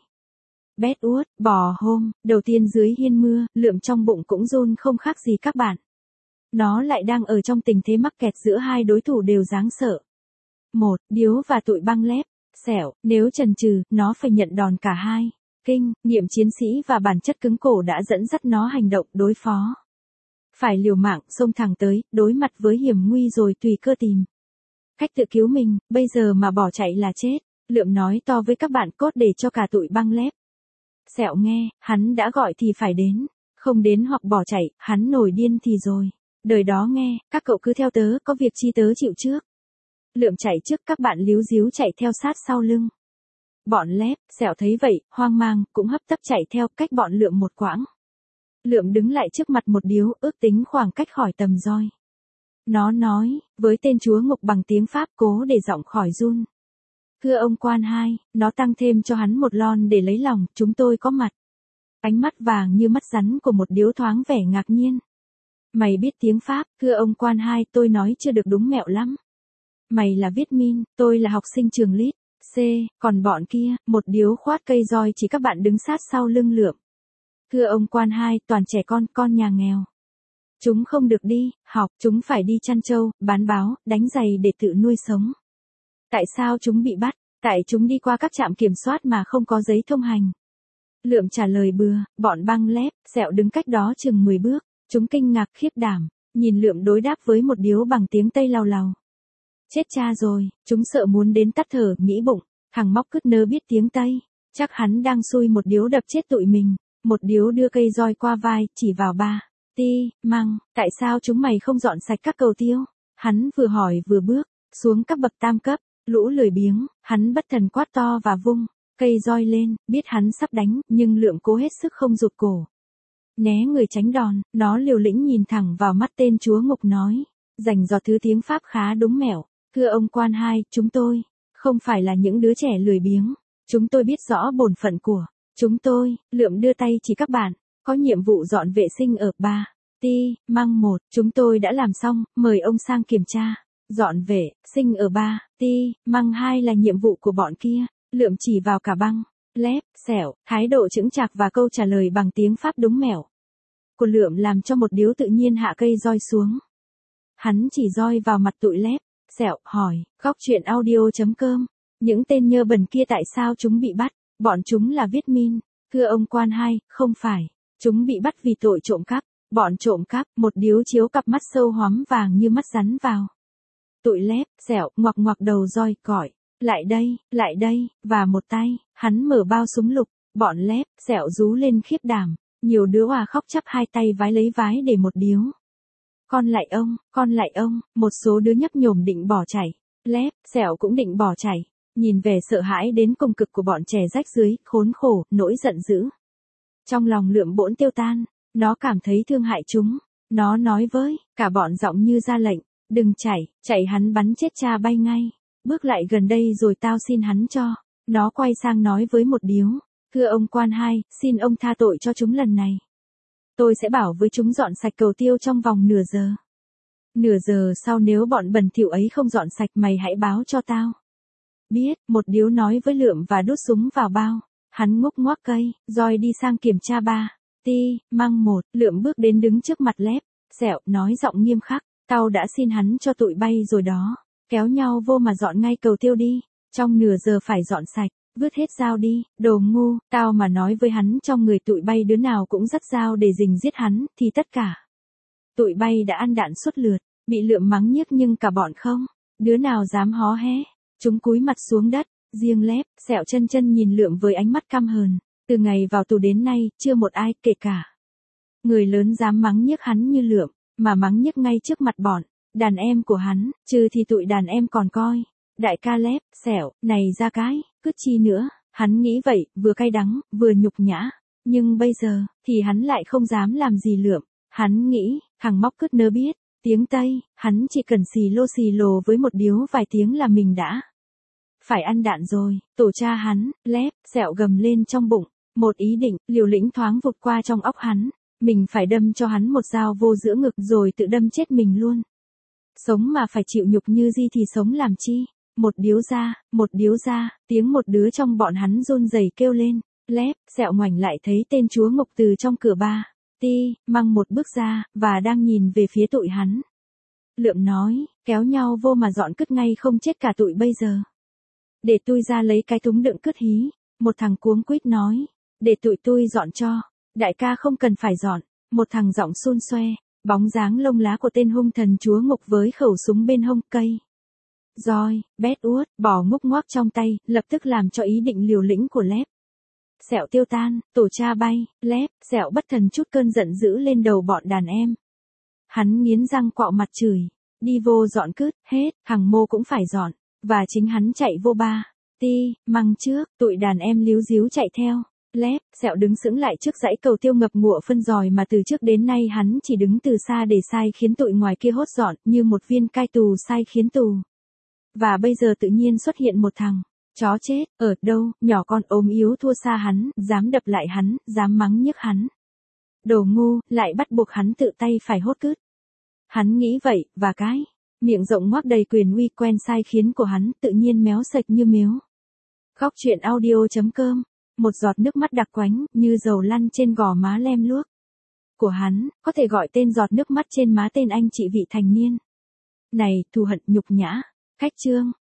Bét uốt, bò hôm, đầu tiên dưới hiên mưa, Lượm trong bụng cũng run không khác gì các bạn. Nó lại đang ở trong tình thế mắc kẹt giữa hai đối thủ đều đáng sợ. Một, điếu và tụi băng lép, sẹo, nếu chần chừ, nó phải nhận đòn cả hai. Kinh, nghiệm chiến sĩ và bản chất cứng cổ đã dẫn dắt nó hành động đối phó. Phải liều mạng, xông thẳng tới, đối mặt với hiểm nguy rồi tùy cơ tìm cách tự cứu mình, bây giờ mà bỏ chạy là chết. Lượm nói to với các bạn cốt để cho cả tụi băng lép. Sẹo nghe, hắn đã gọi thì phải đến. Không đến hoặc bỏ chạy, hắn nổi điên thì rồi. Đời đó nghe, các cậu cứ theo tớ, có việc chi tớ chịu trước. Lượm chạy trước, các bạn líu díu chạy theo sát sau lưng. Bọn lép, sẹo thấy vậy, hoang mang, cũng hấp tấp chạy theo cách bọn Lượm một quãng. Lượm đứng lại trước mặt một điếu, ước tính khoảng cách khỏi tầm roi. Nó nói, với tên chúa ngục bằng tiếng Pháp cố để giọng khỏi run. Thưa ông quan hai, nó tăng thêm cho hắn một lon để lấy lòng, chúng tôi có mặt. Ánh mắt vàng như mắt rắn của một điếu thoáng vẻ ngạc nhiên. Mày biết tiếng Pháp, thưa ông quan hai, tôi nói chưa được đúng mẹo lắm. Mày là viết min, tôi là học sinh trường Lít, C, còn bọn kia, một điếu khoát cây roi chỉ các bạn đứng sát sau lưng Lượm. Thưa ông quan hai, toàn trẻ con, con nhà nghèo. Chúng không được đi, học, chúng phải đi chăn trâu, bán báo, đánh giày để tự nuôi sống. Tại sao chúng bị bắt? Tại chúng đi qua các trạm kiểm soát mà không có giấy thông hành. Lượm trả lời bừa, bọn băng lép, sẹo đứng cách đó chừng mười bước. Chúng kinh ngạc khiếp đảm, nhìn Lượm đối đáp với một điếu bằng tiếng Tây lào lào. Chết cha rồi, chúng sợ muốn đến tắt thở, nghĩ bụng, thằng móc cứt nớ biết tiếng Tây. Chắc hắn đang xui một điếu đập chết tụi mình. Một điếu đưa cây roi qua vai, chỉ vào ba. Ti, Măng, tại sao chúng mày không dọn sạch các cầu tiêu? Hắn vừa hỏi vừa bước xuống các bậc tam cấp, lũ lười biếng, hắn bất thần quát to và vung cây roi lên, biết hắn sắp đánh, nhưng Lượm cố hết sức không rụt cổ. Né người tránh đòn, nó liều lĩnh nhìn thẳng vào mắt tên chúa ngục nói, dành dò thứ tiếng Pháp khá đúng mẹo, thưa ông quan hai, chúng tôi không phải là những đứa trẻ lười biếng, chúng tôi biết rõ bổn phận của chúng tôi. Lượm đưa tay chỉ các bạn, có nhiệm vụ dọn vệ sinh ở ba. Ti, Măng một, chúng tôi đã làm xong, mời ông sang kiểm tra. Dọn vệ sinh ở ba. Ti, Măng hai là nhiệm vụ của bọn kia. Lượm chỉ vào cả Băng, Lép, Sẹo, thái độ chững chạc và câu trả lời bằng tiếng Pháp đúng mẹo của Lượm làm cho một điếu tự nhiên hạ cây roi xuống. Hắn chỉ roi vào mặt tụi Lép, Sẹo, hỏi, góc chuyện audio chấm com, những tên nhơ bẩn kia tại sao chúng bị bắt? Bọn chúng là viết min. Thưa ông quan hai, không phải. Chúng bị bắt vì tội trộm cắp. Bọn trộm cắp, một điếu chiếu cặp mắt sâu hoắm vàng như mắt rắn vào. Tụi Lép, Sẹo, ngoặc ngoặc đầu roi, gọi. Lại đây, lại đây, và một tay, hắn mở bao súng lục. Bọn Lép, Sẹo rú lên khiếp đảm. Nhiều đứa à khóc chắp hai tay vái lấy vái để một điếu. Con lại ông, con lại ông, một số đứa nhấp nhổm định bỏ chạy. Lép, Sẹo cũng định bỏ chạy. Nhìn vẻ sợ hãi đến cùng cực của bọn trẻ rách dưới, khốn khổ, nỗi giận dữ. Trong lòng Lượm bỗng tiêu tan, nó cảm thấy thương hại chúng. Nó nói với cả bọn giọng như ra lệnh, đừng chạy, chạy hắn bắn chết cha bay ngay. Bước lại gần đây rồi tao xin hắn cho. Nó quay sang nói với một điếu, thưa ông quan hai, xin ông tha tội cho chúng lần này. Tôi sẽ bảo với chúng dọn sạch cầu tiêu trong vòng nửa giờ. Nửa giờ sau nếu bọn bẩn thỉu ấy không dọn sạch mày hãy báo cho tao. Biết, một điếu nói với Lượm và đút súng vào bao. Hắn ngúc ngoác cây, roi đi sang kiểm tra ba. Ti, Măng một, Lượm bước đến đứng trước mặt Lép, Sẹo, nói giọng nghiêm khắc, tao đã xin hắn cho tụi bay rồi đó. Kéo nhau vô mà dọn ngay cầu tiêu đi. Trong nửa giờ phải dọn sạch, vứt hết dao đi, đồ ngu, tao mà nói với hắn trong người tụi bay đứa nào cũng dắt dao để rình giết hắn, thì tất cả tụi bay đã ăn đạn suốt lượt, bị Lượm mắng nhiếc nhưng cả bọn không. Đứa nào dám hó hé. Chúng cúi mặt xuống đất, riêng Lép, Sẹo chân chân nhìn Lượm với ánh mắt căm hờn. Từ ngày vào tù đến nay, chưa một ai, kể cả người lớn dám mắng nhiếc hắn như Lượm, mà mắng nhiếc ngay trước mặt bọn đàn em của hắn, trừ thì tụi đàn em còn coi đại ca Lép, Sẹo, này ra cái, cứ chi nữa. Hắn nghĩ vậy, vừa cay đắng, vừa nhục nhã. Nhưng bây giờ, thì hắn lại không dám làm gì Lượm. Hắn nghĩ, thằng móc cứt nớ biết tiếng Tây, hắn chỉ cần xì lô xì lồ với một điếu vài tiếng là mình đã phải ăn đạn rồi. Tổ cha hắn, Lép, Sẹo gầm lên trong bụng. Một ý định, liều lĩnh thoáng vụt qua trong óc hắn. Mình phải đâm cho hắn một dao vô giữa ngực rồi tự đâm chết mình luôn. Sống mà phải chịu nhục như gì thì sống làm chi? Một điếu ra, một điếu ra, tiếng một đứa trong bọn hắn run rẩy kêu lên. Lép, Sẹo ngoảnh lại thấy tên chúa ngục từ trong cửa ba. Ti, Măng một bước ra, và đang nhìn về phía tụi hắn. Lượm nói, kéo nhau vô mà dọn cứt ngay không chết cả tụi bây giờ. Để tui ra lấy cái thúng đựng cứt hí. Một thằng cuống quýt nói, để tụi tui dọn cho. Đại ca không cần phải dọn. Một thằng giọng xun xoe, bóng dáng lông lá của tên hung thần chúa ngục với khẩu súng bên hông cây roi, bét uốt, bỏ ngúc ngoác trong tay, lập tức làm cho ý định liều lĩnh của Lép, Sẹo tiêu tan. Tổ cha bay, Lép, Sẹo bất thần chút cơn giận dữ lên đầu bọn đàn em. Hắn nghiến răng quạo mặt chửi, đi vô dọn cứt, hết, thằng Mô cũng phải dọn, và chính hắn chạy vô ba. Ti, Măng trước, tụi đàn em líu díu chạy theo. Lép, Sẹo đứng sững lại trước dãy cầu tiêu ngập ngụa phân giòi mà từ trước đến nay hắn chỉ đứng từ xa để sai khiến tụi ngoài kia hốt dọn, như một viên cai tù sai khiến tù. Và bây giờ tự nhiên xuất hiện một thằng chó chết, ở đâu, nhỏ con ốm yếu thua xa hắn, dám đập lại hắn, dám mắng nhiếc hắn. Đồ ngu, lại bắt buộc hắn tự tay phải hốt cứt. Hắn nghĩ vậy, và cái miệng rộng ngoác đầy quyền uy quen sai khiến của hắn tự nhiên méo sạch như mếu. Góc chuyện audio chấm com. Một giọt nước mắt đặc quánh, như dầu lăn trên gò má lem luốc của hắn, có thể gọi tên giọt nước mắt trên má tên anh chị vị thành niên này, thù hận nhục nhã. Khách chương.